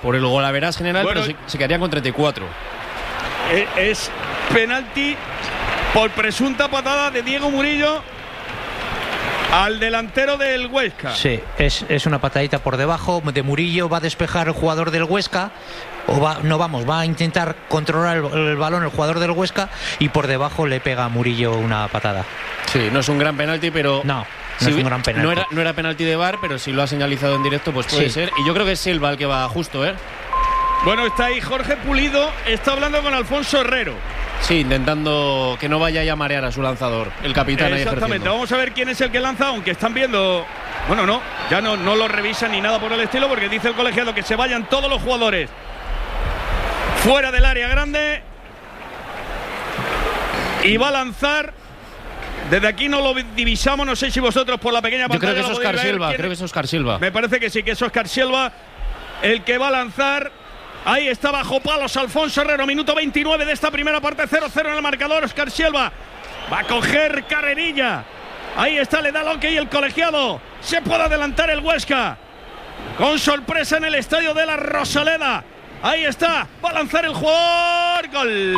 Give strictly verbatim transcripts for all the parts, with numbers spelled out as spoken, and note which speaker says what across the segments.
Speaker 1: por el golaveras general,
Speaker 2: bueno,
Speaker 1: pero se, se quedarían con treinta y cuatro.
Speaker 2: Es, es penalti por presunta patada de Diego Murillo al delantero del Huesca.
Speaker 3: Sí, es, es una patadita por debajo de Murillo. Va a despejar el jugador del Huesca. O va, no vamos, va a intentar controlar el, el balón el jugador del Huesca y por debajo le pega a Murillo una patada.
Speaker 1: Sí, no es un gran penalti, pero
Speaker 3: no, no
Speaker 1: si,
Speaker 3: es un gran penalti.
Speaker 1: No era, no era penalti de V A R, pero si lo ha señalizado en directo, pues puede
Speaker 3: sí.
Speaker 1: ser. Y yo creo que es Silva el que va justo, ¿eh?
Speaker 2: Bueno, está ahí Jorge Pulido, está hablando con Alfonso Herrero.
Speaker 1: Sí, intentando que no vaya ya a marear a su lanzador, el capitán.
Speaker 2: Exactamente, vamos a ver quién es el que lanza, aunque están viendo. Bueno, no, ya no, no lo revisan ni nada por el estilo, porque dice el colegiado que se vayan todos los jugadores fuera del área grande. Y va a lanzar. Desde aquí no lo divisamos, no sé si vosotros por la pequeña pantalla.
Speaker 1: Yo creo que es Óscar Silva, creo que es Óscar Silva.
Speaker 2: Me parece que sí, que es Óscar Silva el que va a lanzar. Ahí está bajo palos Alfonso Herrero, minuto veintinueve de esta primera parte, cero cero en el marcador. Óscar Silva va a coger carrerilla. Ahí está, le da el ok el colegiado. Se puede adelantar el Huesca. Con sorpresa en el estadio de la Rosaleda. Ahí está, va a lanzar el jugador. Gol.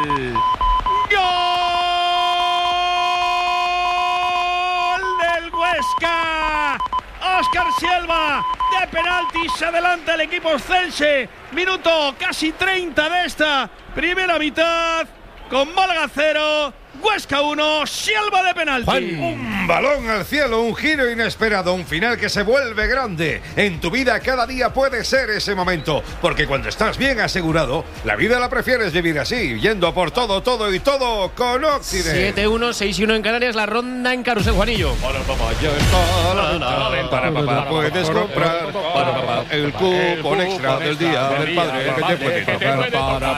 Speaker 2: Gol del Huesca. Óscar Silva de penalti, se adelanta el equipo oscense. Minuto casi treinta de esta primera mitad. Con Málaga cero, Huesca uno, Silva de penalti.
Speaker 4: Juan, un balón al cielo, un giro inesperado, un final que se vuelve grande. En tu vida cada día puede ser ese momento, porque cuando estás bien asegurado, la vida la prefieres vivir así, yendo a por todo, todo y todo con Occident.
Speaker 1: siete uno, seis uno en Canarias, la ronda en Carrusel, Juanillo.
Speaker 4: Para papá, ya está la venta. Para papá, puedes comprar. Para papá, el cupón extra del día del padre que te puede tocar. Para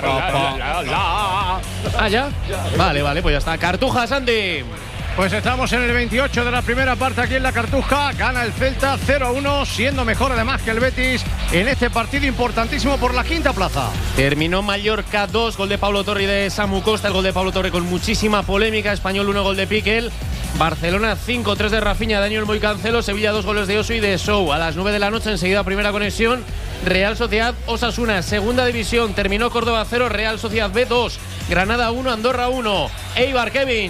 Speaker 4: papá.
Speaker 1: Ah, ¿ya? Vale, vale, pues ya está. Cartuja, Santi.
Speaker 5: Pues estamos en el veintiocho de la primera parte aquí en la Cartuja. Gana el Celta cero a uno, siendo mejor además que el Betis en este partido importantísimo por la quinta plaza.
Speaker 1: Terminó Mallorca dos, gol de Pablo Torre y de Samu Costa. El gol de Pablo Torre con muchísima polémica. Español uno, gol de Piquel. Barcelona cinco, tres de Rafinha, Daniel Moi Cancelo. Sevilla dos, goles de Osu y de Sou. A las nueve de la noche enseguida primera conexión. Real Sociedad Osasuna, segunda división. Terminó Córdoba cero, Real Sociedad B dos. Granada uno, Andorra uno. Eibar, Kevin.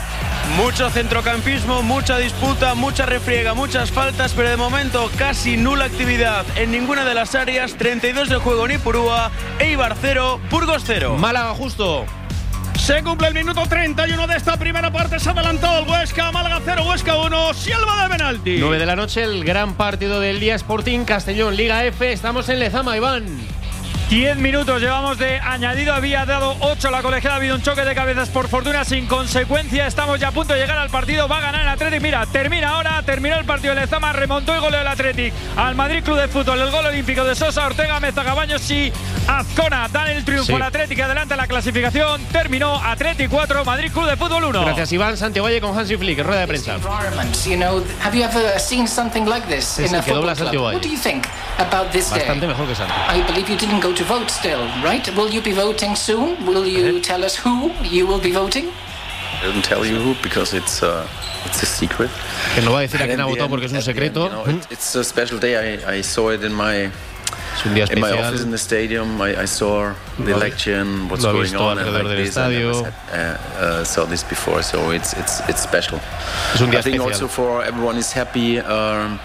Speaker 6: Mucho centrocampismo, mucha disputa, mucha refriega, muchas faltas, pero de momento casi nula actividad en ninguna de las áreas. treinta y dos de juego en Ipurúa, Eibar cero, Burgos cero.
Speaker 1: Málaga justo.
Speaker 2: Se cumple el minuto treinta y uno de esta primera parte. Se ha adelantado el Huesca. Málaga cero, Huesca uno. Silva de penalti.
Speaker 1: nueve de la noche, el gran partido del día. Sporting Castellón, Liga F. Estamos en Lezama, Iván.
Speaker 7: diez minutos llevamos de añadido, había dado ocho la colegiada, ha habido un choque de cabezas por fortuna sin consecuencia, estamos ya a punto de llegar al partido, va a ganar el Athletic, mira, termina ahora, terminó el partido de Lezama, remontó el gol del Athletic al Madrid Club de Fútbol, el gol olímpico de Sosa, Ortega, Meza, Cabaños y Azcona, dan el triunfo
Speaker 1: sí.
Speaker 7: al Athletic, adelanta la clasificación, terminó Athletic cuatro, Madrid Club de Fútbol uno.
Speaker 1: Gracias Iván, Santiago Valle con Hansi Flick, rueda de prensa.
Speaker 8: You know, have you ever seen something like this
Speaker 1: sí,
Speaker 8: in
Speaker 1: sí,
Speaker 8: a football club?
Speaker 1: What
Speaker 8: do you think about this day?
Speaker 1: Bastante mejor que Santi.
Speaker 8: I believe you didn't go to vote still, right? Will you be voting soon? Will you tell us who you will be voting?
Speaker 9: I don't tell you who because it's uh, it's a secret.
Speaker 1: Que no va a decir a quién ha votado porque es un secreto.
Speaker 9: End, you know, it, it's a special day. I, I saw it in my
Speaker 1: es un día
Speaker 9: in my
Speaker 1: especial.
Speaker 9: office in the stadium. I, I saw the
Speaker 1: lo,
Speaker 9: election, what's
Speaker 1: lo
Speaker 9: going on, and like
Speaker 1: del
Speaker 9: this.
Speaker 1: Estadio.
Speaker 9: I never said, uh, uh, saw this before, so it's it's it's special.
Speaker 1: Es un día
Speaker 9: I think
Speaker 1: especial.
Speaker 9: also for everyone is happy. Um,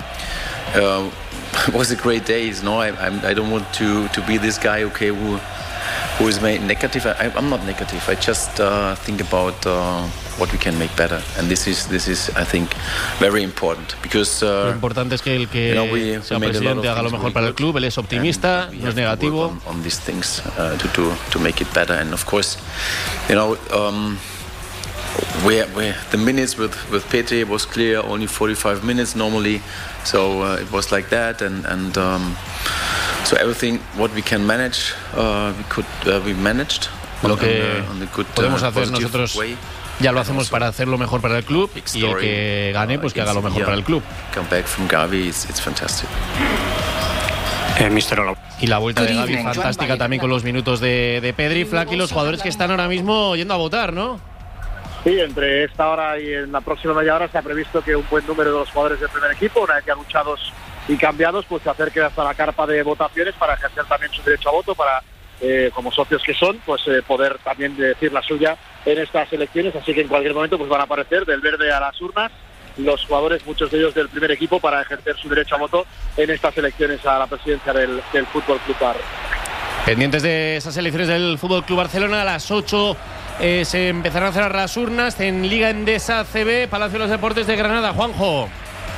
Speaker 9: uh, it was a great day. You know, I I'm, I don't want to to be this guy. Okay, who. Who is made negative? I, I'm not negative. I just uh, think about uh, what we can make better, and this is this is I think very important because uh,
Speaker 1: lo importante es que el que
Speaker 9: you know, we,
Speaker 1: sea
Speaker 9: we
Speaker 1: presidente haga lo mejor para el club. Él es optimista, no es negativo.
Speaker 9: On, on these things uh, to to to make it better, and of course, you know. Um, We, we, the minutes with, with Petri was clear, only forty-five minutes normally, so uh, it was like that, and, and um, so everything what we can manage, uh, we could uh, we managed.
Speaker 1: Lo que
Speaker 9: on the, on the good,
Speaker 1: podemos
Speaker 9: uh,
Speaker 1: hacer nosotros
Speaker 9: way.
Speaker 1: Ya lo hacemos para hacerlo mejor para el club y el que gane, pues que haga lo mejor para el club.
Speaker 9: Come back from Gavi, it's, it's fantastic.
Speaker 1: Eh, mister Ola. Y la vuelta de Gavi fantástica también con los minutos de, de Pedri, Flack y los jugadores que están ahora mismo yendo a votar, ¿no?
Speaker 10: Sí, entre esta hora y en la próxima media hora se ha previsto que un buen número de los jugadores del primer equipo, una vez ya luchados y cambiados, pues se acerquen hasta la carpa de votaciones para ejercer también su derecho a voto, para, eh, como socios que son, pues eh, poder también decir la suya en estas elecciones. Así que en cualquier momento pues van a aparecer del verde a las urnas los jugadores, muchos de ellos del primer equipo, para ejercer su derecho a voto en estas elecciones a la presidencia del, del Fútbol Club Barcelona.
Speaker 1: Pendientes de esas elecciones del Fútbol Club Barcelona, a las ocho eh, se empezarán a cerrar las urnas en Liga Endesa C B, Palacio de los Deportes de Granada. Juanjo.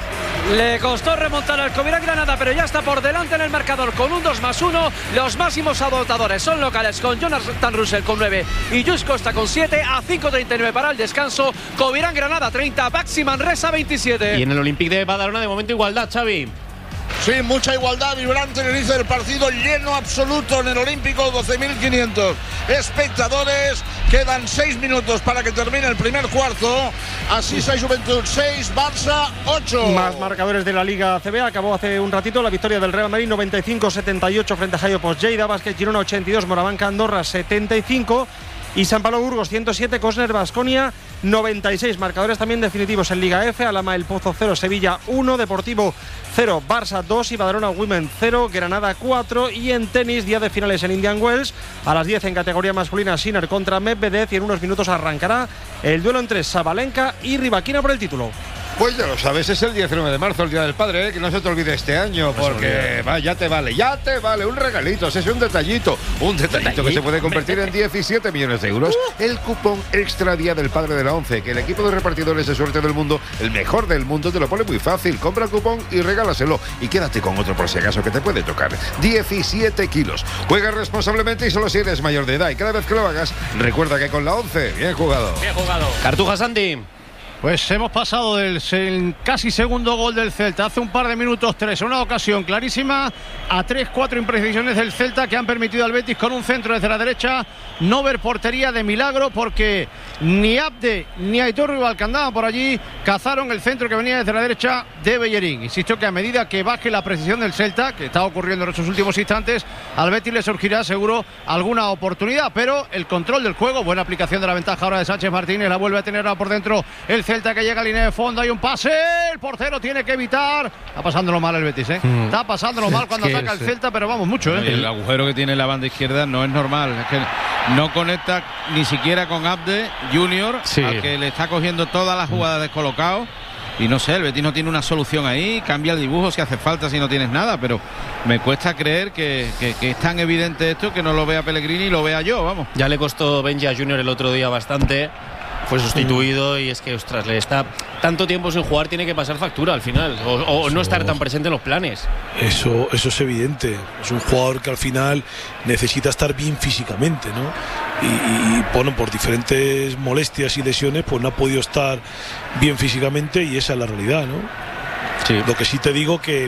Speaker 11: Le costó remontar al Covirán Granada, pero ya está por delante en el marcador con un dos más uno. Los máximos anotadores son locales, con Jonathan Russell con nueve y Lluís Costa con siete. A cinco treinta y nueve para el descanso. Covirán Granada treinta, Baxi Manresa veintisiete.
Speaker 1: Y en el Olympique de Badalona de momento igualdad, Xavi.
Speaker 12: Sí, mucha igualdad, vibrante en el inicio del partido, lleno absoluto en el Olímpico, doce mil quinientos espectadores. Quedan seis minutos para que termine el primer cuarto. Así seis Juventud, seis Barça, ocho.
Speaker 13: Más marcadores de la Liga C B. Acabó hace un ratito la victoria del Real Madrid, noventa y cinco setenta y ocho frente a Jaiopos Lleida. Basket Girona ochenta y dos, Morabanca Andorra setenta y cinco. Y San Pablo Burgos ciento siete, Cosner Baskonia noventa y seis. Marcadores también definitivos en Liga F: Alama El Pozo cero, Sevilla uno, Deportivo cero, Barça dos y Badalona Women cero, Granada cuatro. Y en tenis, día de finales en Indian Wells. A las diez en categoría masculina, Sinner contra Medvedev. Y en unos minutos arrancará el duelo entre Sabalenka y Rybakina por el título.
Speaker 4: Pues ya lo sabes, es el diecinueve de marzo, el Día del Padre, ¿eh? Que no se te olvide este año, porque va, ya te vale, ya te vale un regalito, ese es un detallito, un detallito, detallito que se puede convertir en diecisiete millones de euros. El cupón extra Día del Padre de la ONCE, que el equipo de repartidores de suerte del mundo, el mejor del mundo, te lo pone muy fácil. Compra el cupón y regálaselo y quédate con otro por si acaso que te puede tocar. diecisiete kilos. Juega responsablemente y solo si eres mayor de edad, y cada vez que lo hagas, recuerda que con la ONCE, bien jugado.
Speaker 1: Bien jugado. Cartuja Santi.
Speaker 5: Pues hemos pasado del casi segundo gol del Celta hace un par de minutos, tres, una ocasión clarísima, a tres, cuatro imprecisiones del Celta que han permitido al Betis con un centro desde la derecha no ver portería de milagro, porque ni Abde ni Aitor Rival, que andaban por allí, cazaron el centro que venía desde la derecha de Bellerín. Insisto que a medida que baje la precisión del Celta, que está ocurriendo en estos últimos instantes, al Betis le surgirá seguro alguna oportunidad, pero el control del juego, buena aplicación de la ventaja ahora de Sánchez Martínez, la vuelve a tener ahora por dentro el Celta, que llega a línea de fondo, hay un pase, el portero tiene que evitar. Está pasándolo mal el Betis, ¿eh? Mm. Está pasándolo mal cuando es ataca el Celta, pero vamos mucho, ¿eh?
Speaker 2: El agujero que tiene la banda izquierda no es normal, es que no conecta ni siquiera con Abde Junior, sí, al que le está cogiendo todas las jugadas descolocado. Y no sé, el Betis no tiene una solución ahí, cambia el dibujo si hace falta, si no tienes nada, pero me cuesta creer que, que, que es tan evidente esto que no lo vea Pellegrini y lo vea yo, vamos.
Speaker 1: Ya le costó Benji a Junior el otro día bastante. Fue sustituido y es que, ostras, le está tanto tiempo sin jugar, tiene que pasar factura al final, o, o no estar tan presente en los planes.
Speaker 14: Eso, eso es evidente. Es un jugador que al final necesita estar bien físicamente, ¿no? Y, y bueno, por diferentes molestias y lesiones, pues no ha podido estar bien físicamente, y esa es la realidad, ¿no? Sí. Lo que sí te digo que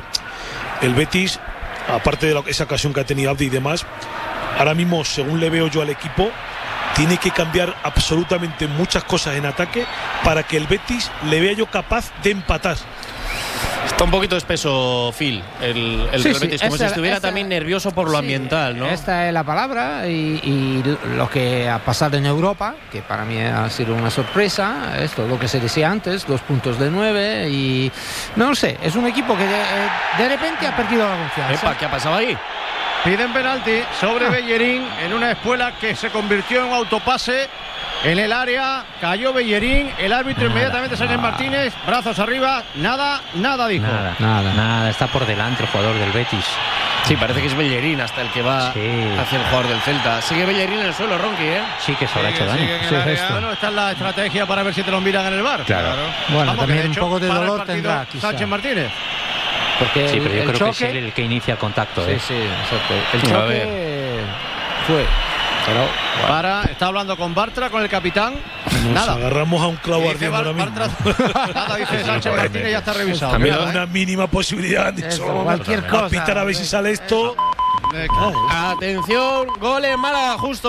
Speaker 14: el Betis, aparte de la, esa ocasión que ha tenido Abdi y demás, ahora mismo, según le veo yo al equipo, tiene que cambiar absolutamente muchas cosas en ataque para que el Betis le vea yo capaz de empatar.
Speaker 1: Está un poquito espeso, Phil, el, el
Speaker 15: sí,
Speaker 1: Real Betis,
Speaker 15: sí,
Speaker 1: como
Speaker 15: esta,
Speaker 1: si estuviera
Speaker 15: esta,
Speaker 1: también nervioso por lo sí, ambiental, ¿no?
Speaker 15: Esta es la palabra, y, y lo que ha pasado en Europa, que para mí ha sido una sorpresa, esto lo que se decía antes, dos puntos de nueve, y no lo sé, es un equipo que de, de repente ha perdido la confianza.
Speaker 1: Epa, ¿qué ha pasado ahí?
Speaker 5: Piden penalti sobre ah. Bellerín en una espuela que se convirtió en autopase en el área. Cayó Bellerín, el árbitro nada, inmediatamente Sánchez Martínez, brazos arriba, nada, nada dijo.
Speaker 3: Nada, nada, nada, está por delante el jugador del Betis.
Speaker 1: Sí, parece que es Bellerín hasta el que va sí. hacia el jugador del Celta. Sigue Bellerín en el suelo, Ronqui, ¿eh?
Speaker 3: Sí, que se lo ha hecho daño.
Speaker 5: Sí, bueno, esta es la estrategia para ver si te lo miran en el bar.
Speaker 3: Claro.
Speaker 5: claro.
Speaker 15: Bueno,
Speaker 5: Vamos,
Speaker 15: también
Speaker 5: de
Speaker 15: un
Speaker 5: hecho,
Speaker 15: poco de dolor
Speaker 5: para el
Speaker 15: tendrá, quizá.
Speaker 5: Sánchez Martínez.
Speaker 15: Porque
Speaker 3: sí,
Speaker 15: el,
Speaker 3: pero yo
Speaker 15: el
Speaker 3: creo
Speaker 15: choque,
Speaker 3: que es él el que inicia contacto.
Speaker 15: Sí,
Speaker 3: ¿eh?
Speaker 15: sí, exacto. El choque fue. Pero,
Speaker 5: bueno. Para, está hablando con Bartra, con el capitán.
Speaker 14: Nos
Speaker 5: nada.
Speaker 14: agarramos a un clavo ardiendo ahora mismo.
Speaker 5: Bartra, nada, dice Sánchez Martínez, ya está revisado.
Speaker 14: También da una mínima posibilidad. Han dicho,
Speaker 15: Eso, cualquier cosa.
Speaker 14: A pitar a ver si sale esto.
Speaker 1: Oh. Atención, gol en Málaga, justo.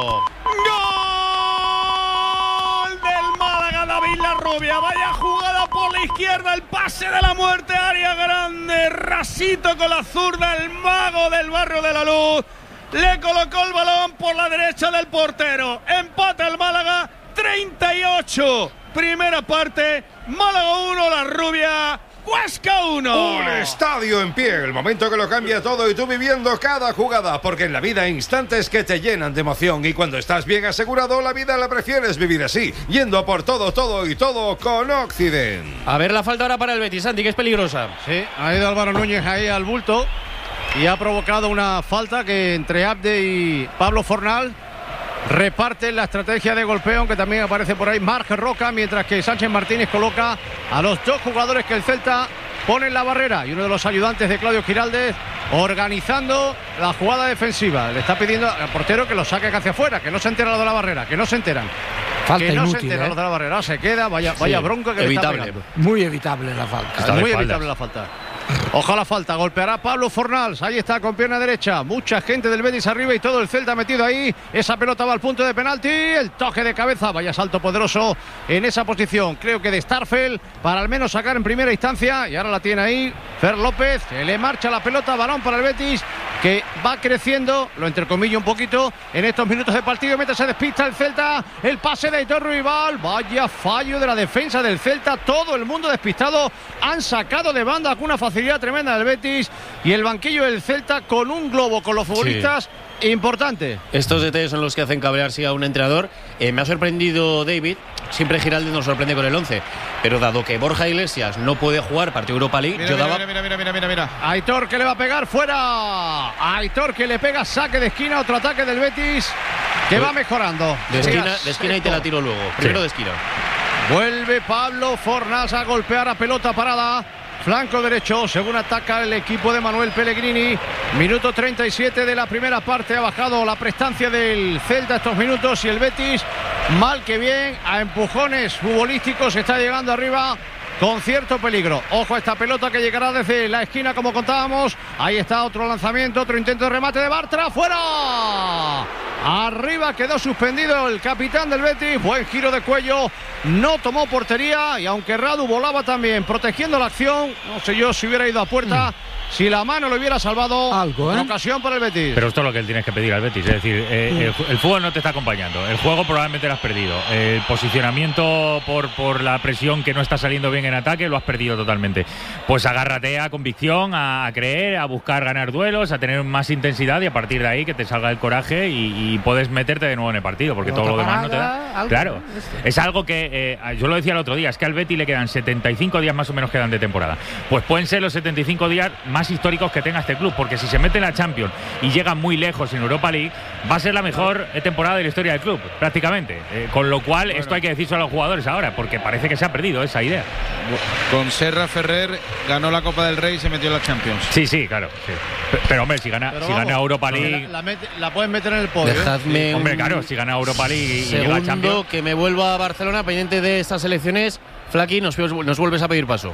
Speaker 2: ¡Gol del Málaga, David Larrubia! Vaya jugada por la izquierda, el pase de la muerte, área grande, rasito con la zurda, el mago del barrio de la Luz. Le colocó el balón por la derecha del portero. Empata el Málaga, treinta y ocho. Primera parte, Málaga uno, Larrubia Huesca uno.
Speaker 4: Un estadio en pie, el momento que lo cambia todo y tú viviendo cada jugada, porque en la vida hay instantes que te llenan de emoción y cuando estás bien asegurado, la vida la prefieres vivir así, yendo a por todo, todo y todo con Occident.
Speaker 1: A ver la falta ahora para el Betis, Santi, que es peligrosa.
Speaker 5: Sí, ha ido Álvaro Núñez ahí al bulto y ha provocado una falta que entre Abde y Pablo Fornal reparten la estrategia de golpeo, aunque también aparece por ahí Marc Roca, mientras que Sánchez Martínez coloca a los dos jugadores que el Celta pone en la barrera y uno de los ayudantes de Claudio Giraldez organizando la jugada defensiva. Le está pidiendo al portero que lo saque hacia afuera, que no se entera lo de la barrera, que no se enteran.
Speaker 15: Falta
Speaker 5: que no
Speaker 15: inútil,
Speaker 5: se entera
Speaker 15: ¿eh?
Speaker 5: lo de la barrera, se queda, vaya, vaya
Speaker 15: Sí,
Speaker 5: bronca que
Speaker 15: evitable.
Speaker 5: le está pegando.
Speaker 15: Muy evitable la falta.
Speaker 5: Está muy evitable la falta. Ojalá falta, golpeará Pablo Fornals, ahí está con pierna derecha, mucha gente del Betis arriba y todo el Celta metido ahí, esa pelota va al punto de penalti, el toque de cabeza, vaya salto poderoso en esa posición, creo que de Starfel, para al menos sacar en primera instancia, y ahora la tiene ahí Fer López, que le marcha la pelota, balón para el Betis, que va creciendo, lo entrecomillo un poquito, en estos minutos de partido, mientras se despista el Celta, el pase de Aitor Ruibal, vaya fallo de la defensa del Celta, todo el mundo despistado, han sacado de banda con una facilidad tremenda del Betis y el banquillo del Celta con un globo con los futbolistas sí. importante.
Speaker 1: Estos detalles son los que hacen cabrearse a un entrenador. Eh, me ha sorprendido David, siempre Giraldez nos sorprende con el once, pero dado que Borja Iglesias no puede jugar partido Europa League,
Speaker 5: mira,
Speaker 1: yo
Speaker 5: mira,
Speaker 1: daba...
Speaker 5: mira, mira, mira, mira, mira. Aitor que le va a pegar fuera. Aitor que le pega saque de esquina, otro ataque del Betis que va mejorando.
Speaker 1: De esquina, de esquina y te la tiro luego. Primero sí. de esquina.
Speaker 5: Vuelve Pablo Fornals a golpear a pelota parada. Flanco derecho, según ataca el equipo de Manuel Pellegrini. Minuto treinta y siete de la primera parte. Ha bajado la prestancia del Celta estos minutos y el Betis, mal que bien, a empujones futbolísticos, está llegando arriba con cierto peligro. Ojo a esta pelota que llegará desde la esquina, como contábamos. Ahí está otro lanzamiento, otro intento de remate de Bartra. ¡Fuera! Arriba quedó suspendido el capitán del Betis. Buen giro de cuello. No tomó portería y aunque Radu volaba también protegiendo la acción, no sé yo si hubiera ido a puerta. Mm. Si la mano lo hubiera salvado, algo, ¿eh? Ocasión para el Betis.
Speaker 16: Pero esto es lo que él tienes que pedir al Betis. Es decir, eh, el, el fútbol no te está acompañando. El juego probablemente lo has perdido. El posicionamiento por, por la presión que no está saliendo bien en ataque lo has perdido totalmente. Pues agárrate a convicción, a, a creer, a buscar ganar duelos, a tener más intensidad y a partir de ahí que te salga el coraje y, y puedes meterte de nuevo en el partido, porque todo lo demás no te da. Algo, claro, es algo que eh, yo lo decía el otro día, es que al Betis le quedan setenta y cinco días más o menos quedan de temporada. Pues pueden ser los setenta y cinco días más más históricos que tenga este club, porque si se mete en la Champions y llega muy lejos en Europa League, va a ser la mejor temporada de la historia del club, prácticamente. Eh, con lo cual, bueno, esto hay que decirse a los jugadores ahora, porque parece que se ha perdido esa idea.
Speaker 6: Con Serra Ferrer ganó la Copa del Rey y se metió en la Champions.
Speaker 16: Sí, sí, claro. Sí. Pero, pero, hombre, si gana,
Speaker 5: pero
Speaker 16: si
Speaker 5: vamos,
Speaker 16: gana Europa League...
Speaker 5: La, la, mete, la pueden meter en el podio.
Speaker 1: Dejadme
Speaker 16: ¿eh? Hombre, claro, si gana Europa League y
Speaker 1: segundo,
Speaker 16: llega a Champions...
Speaker 1: que me vuelva a Barcelona, pendiente de estas elecciones. Flaqui, nos, nos vuelves a pedir paso.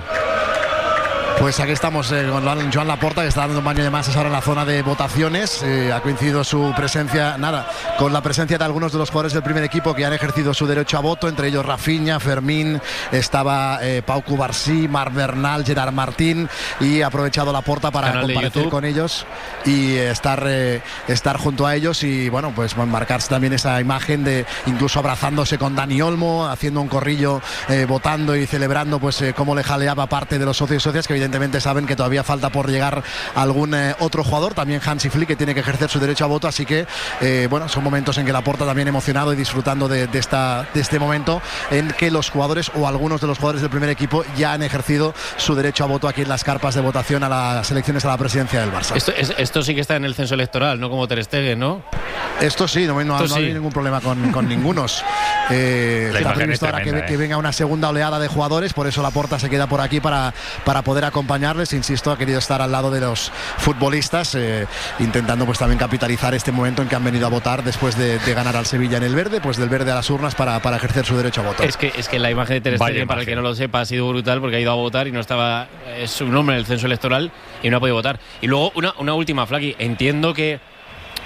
Speaker 17: Pues aquí estamos eh, con Joan Laporta, que está dando un baño de masas ahora en la zona de votaciones. Eh, ha coincidido su presencia, nada, con la presencia de algunos de los jugadores del primer equipo que han ejercido su derecho a voto, entre ellos Rafinha, Fermín, estaba eh, Pau Cubarsí, Marc Bernal, Gerard Martín, y ha aprovechado Laporta para Canal comparecer con ellos y eh, estar, eh, estar junto a ellos y, bueno, pues marcarse también esa imagen de incluso abrazándose con Dani Olmo, haciendo un corrillo, eh, votando y celebrando pues eh, cómo le jaleaba parte de los socios y socias que evidentemente Evidentemente saben que todavía falta por llegar algún eh, otro jugador, también Hansi Flick, que tiene que ejercer su derecho a voto, así que eh, bueno, son momentos en que Laporta también emocionado y disfrutando de, de, esta, de este momento en que los jugadores o algunos de los jugadores del primer equipo ya han ejercido su derecho a voto aquí en las carpas de votación a las elecciones a la presidencia del Barça.
Speaker 1: Esto, es, esto sí que está en el censo electoral, no como Ter Stegen, ¿no?
Speaker 17: Esto sí, no, no,
Speaker 1: esto
Speaker 17: no
Speaker 1: sí.
Speaker 17: hay ningún problema con, con ningunos. Eh, está previsto ahora que, que venga una segunda oleada de jugadores, por eso Laporta se queda por aquí para, para poder acompañarles. Insisto, ha querido estar al lado de los futbolistas, eh, intentando pues también capitalizar este momento en que han venido a votar después de, de ganar al Sevilla en el verde, pues del verde a las urnas para, para ejercer su derecho a voto.
Speaker 1: Es que, es que la imagen de Ter Stegen, para el que no lo sepa, ha sido brutal porque ha ido a votar y no estaba eh, su nombre en el censo electoral y no ha podido votar. Y luego una, una última, Flaqui, entiendo que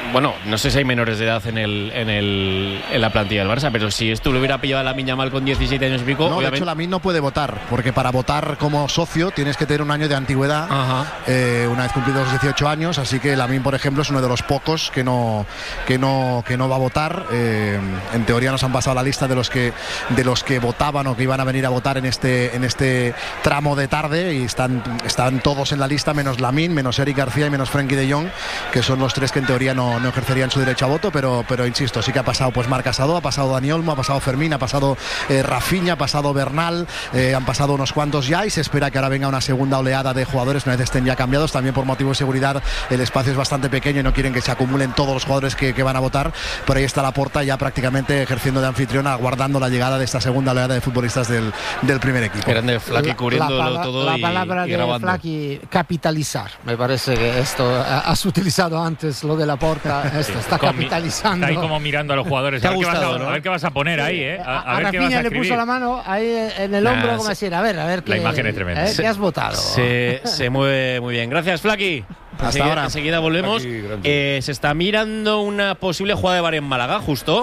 Speaker 1: bueno, no sé si hay menores de edad en el en el en la plantilla del Barça, pero si esto lo hubiera pillado a Lamine Yamal con diecisiete años y pico,
Speaker 17: no,
Speaker 1: obviamente...
Speaker 17: de hecho Lamine no puede votar, porque para votar como socio tienes que tener un año de antigüedad eh, una vez cumplidos los dieciocho años, así que Lamine, por ejemplo, es uno de los pocos que no que no que no va a votar. Eh, en teoría nos han pasado la lista de los que de los que votaban o que iban a venir a votar en este en este tramo de tarde, y están están todos en la lista menos Lamine, menos Eric García y menos Frenkie de Jong, que son los tres que en teoría no, no ejercerían su derecho a voto, pero, pero insisto, sí que ha pasado pues Marc Casado, ha pasado Dani Olmo, ha pasado Fermín, ha pasado eh, Rafinha, ha pasado Bernal, eh, han pasado unos cuantos ya, y se espera que ahora venga una segunda oleada de jugadores una vez estén ya cambiados. También por motivo de seguridad el espacio es bastante pequeño y no quieren que se acumulen todos los jugadores que, que van a votar. Por ahí está Laporta ya prácticamente ejerciendo de anfitrión, aguardando la llegada de esta segunda oleada de futbolistas del, del primer equipo.
Speaker 1: Grande Flaky cubriéndolo
Speaker 15: la,
Speaker 1: todo
Speaker 15: la
Speaker 1: y,
Speaker 15: palabra
Speaker 1: y
Speaker 15: de
Speaker 1: grabando.
Speaker 15: Flaky, capitalizar. Me parece que esto has utilizado antes lo de Laporta. Esto está
Speaker 16: Con-
Speaker 15: capitalizando.
Speaker 16: Está ahí como mirando a los jugadores.
Speaker 15: Te
Speaker 16: A
Speaker 15: ha
Speaker 16: ver, qué vas a,
Speaker 15: gustado, ¿no?
Speaker 16: a ver qué vas a poner ahí, ¿eh? A, a
Speaker 15: A,
Speaker 16: ver qué vas a
Speaker 15: Rafinha le
Speaker 16: escribir.
Speaker 15: puso la mano ahí en el
Speaker 1: Nah,
Speaker 15: hombro, como
Speaker 1: se-
Speaker 15: decir, a ver, a ver qué.
Speaker 16: La imagen es tremenda.
Speaker 15: ¿eh? ¿Qué has votado?
Speaker 1: Se, se mueve muy bien. Gracias, Flaky.
Speaker 17: Hasta
Speaker 1: enseguida,
Speaker 17: ahora.
Speaker 1: Enseguida volvemos.
Speaker 4: Flaky, grande.
Speaker 1: Eh, se está mirando una posible jugada de VAR en Málaga, justo.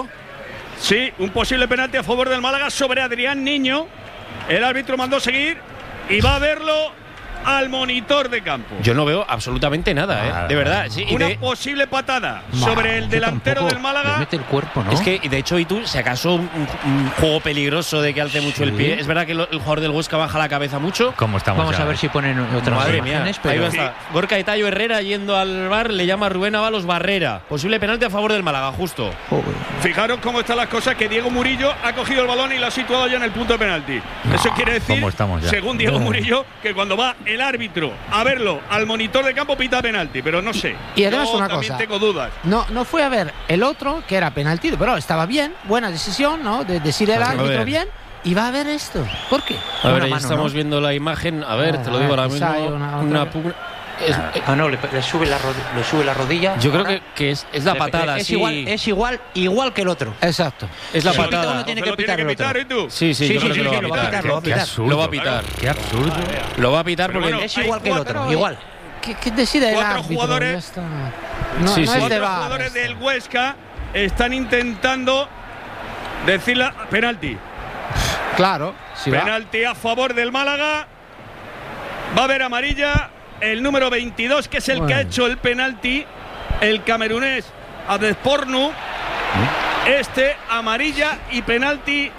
Speaker 2: Sí, un posible penalti a favor del Málaga sobre Adrián Niño. El árbitro mandó seguir y va a verlo al monitor de campo.
Speaker 1: Yo no veo absolutamente nada, ¿eh? De verdad. Sí, y
Speaker 2: Una
Speaker 1: de-
Speaker 2: posible patada
Speaker 15: Ma,
Speaker 2: sobre el
Speaker 15: yo
Speaker 2: delantero
Speaker 15: tampoco.
Speaker 2: del Málaga.
Speaker 15: Le mete el cuerpo, ¿no?
Speaker 1: Es que, y de hecho, y tú, si acaso un, un juego peligroso de que alce mucho el pie. Es verdad que lo- el jugador del Huesca baja la cabeza mucho.
Speaker 16: ¿Cómo estamos
Speaker 3: Vamos
Speaker 16: ya?
Speaker 3: a ver si ponen otras
Speaker 1: Madre mía,
Speaker 3: imágenes,
Speaker 1: ahí
Speaker 3: pero
Speaker 1: va a estar. Gorka de Tayo Herrera yendo al bar, le llama a Rubén Ábalos Barrera. Posible penalti a favor del Málaga, justo.
Speaker 2: Fijaros cómo están las cosas, que Diego Murillo ha cogido el balón y lo ha situado ya en el punto de penalti. Eso quiere decir,
Speaker 16: ¿Cómo estamos ya?
Speaker 2: según Diego Murillo, que cuando va el árbitro a verlo al monitor de campo pita penalti, pero no sé.
Speaker 15: Y además
Speaker 2: Yo
Speaker 15: una
Speaker 2: también
Speaker 15: cosa.
Speaker 2: tengo dudas.
Speaker 15: No, no fue a ver el otro, que era penalti, pero estaba bien, buena decisión, ¿no? De decir el
Speaker 1: A
Speaker 15: árbitro
Speaker 1: ver.
Speaker 15: bien. Y va a ver esto. ¿Por qué?
Speaker 1: A ver,
Speaker 15: Una
Speaker 1: ahí
Speaker 15: mano,
Speaker 1: estamos
Speaker 15: ¿no?
Speaker 1: viendo la imagen. A ver,
Speaker 15: Ah,
Speaker 1: te lo digo
Speaker 15: a ver,
Speaker 1: ahora mismo.
Speaker 15: quizá hay una
Speaker 1: Una
Speaker 15: otra.
Speaker 1: pugna- es-
Speaker 3: Ah,
Speaker 1: eh,
Speaker 3: ah, no, le, le sube la rodi- le sube la rodilla.
Speaker 1: yo creo
Speaker 3: Ahora,
Speaker 1: que, que es, es la
Speaker 3: le-
Speaker 1: patada,
Speaker 3: es
Speaker 1: sí.
Speaker 3: igual, es igual, igual que el otro.
Speaker 15: Exacto.
Speaker 1: Es la
Speaker 3: Si pita
Speaker 1: patada.
Speaker 3: uno, tiene
Speaker 2: Se
Speaker 3: que
Speaker 2: lo
Speaker 3: pitar el otro.
Speaker 2: ¿y tú?
Speaker 1: Sí, sí,
Speaker 3: Sí,
Speaker 1: yo
Speaker 3: sí,
Speaker 1: creo
Speaker 3: sí,
Speaker 1: que lo
Speaker 3: sí,
Speaker 1: va
Speaker 3: lo va
Speaker 1: a
Speaker 3: a
Speaker 1: pitar.
Speaker 3: pitar, lo va a
Speaker 1: Qué
Speaker 3: pitar.
Speaker 1: absurdo. Lo va a pitar.
Speaker 16: Qué absurdo.
Speaker 1: Lo va a pitar
Speaker 2: Pero
Speaker 1: porque
Speaker 2: bueno,
Speaker 3: Es
Speaker 2: hay
Speaker 3: igual que el
Speaker 2: cuatro-
Speaker 3: otro, igual.
Speaker 15: ¿Qué, qué decide el
Speaker 2: Cuatro
Speaker 15: árbitro?
Speaker 2: jugadores.
Speaker 15: Ya está. No,
Speaker 1: Sí,
Speaker 15: no
Speaker 1: sí.
Speaker 15: es de
Speaker 2: Cuatro
Speaker 15: VAR,
Speaker 2: jugadores
Speaker 15: esto.
Speaker 2: del Huesca están intentando decirla penalti.
Speaker 15: Claro, si va.
Speaker 2: Penalti a favor del Málaga. Va a haber amarilla el número veintidós, que es el
Speaker 15: Bueno.
Speaker 2: que ha hecho el penalti, el camerunés Adespornu. Este, amarilla y penalti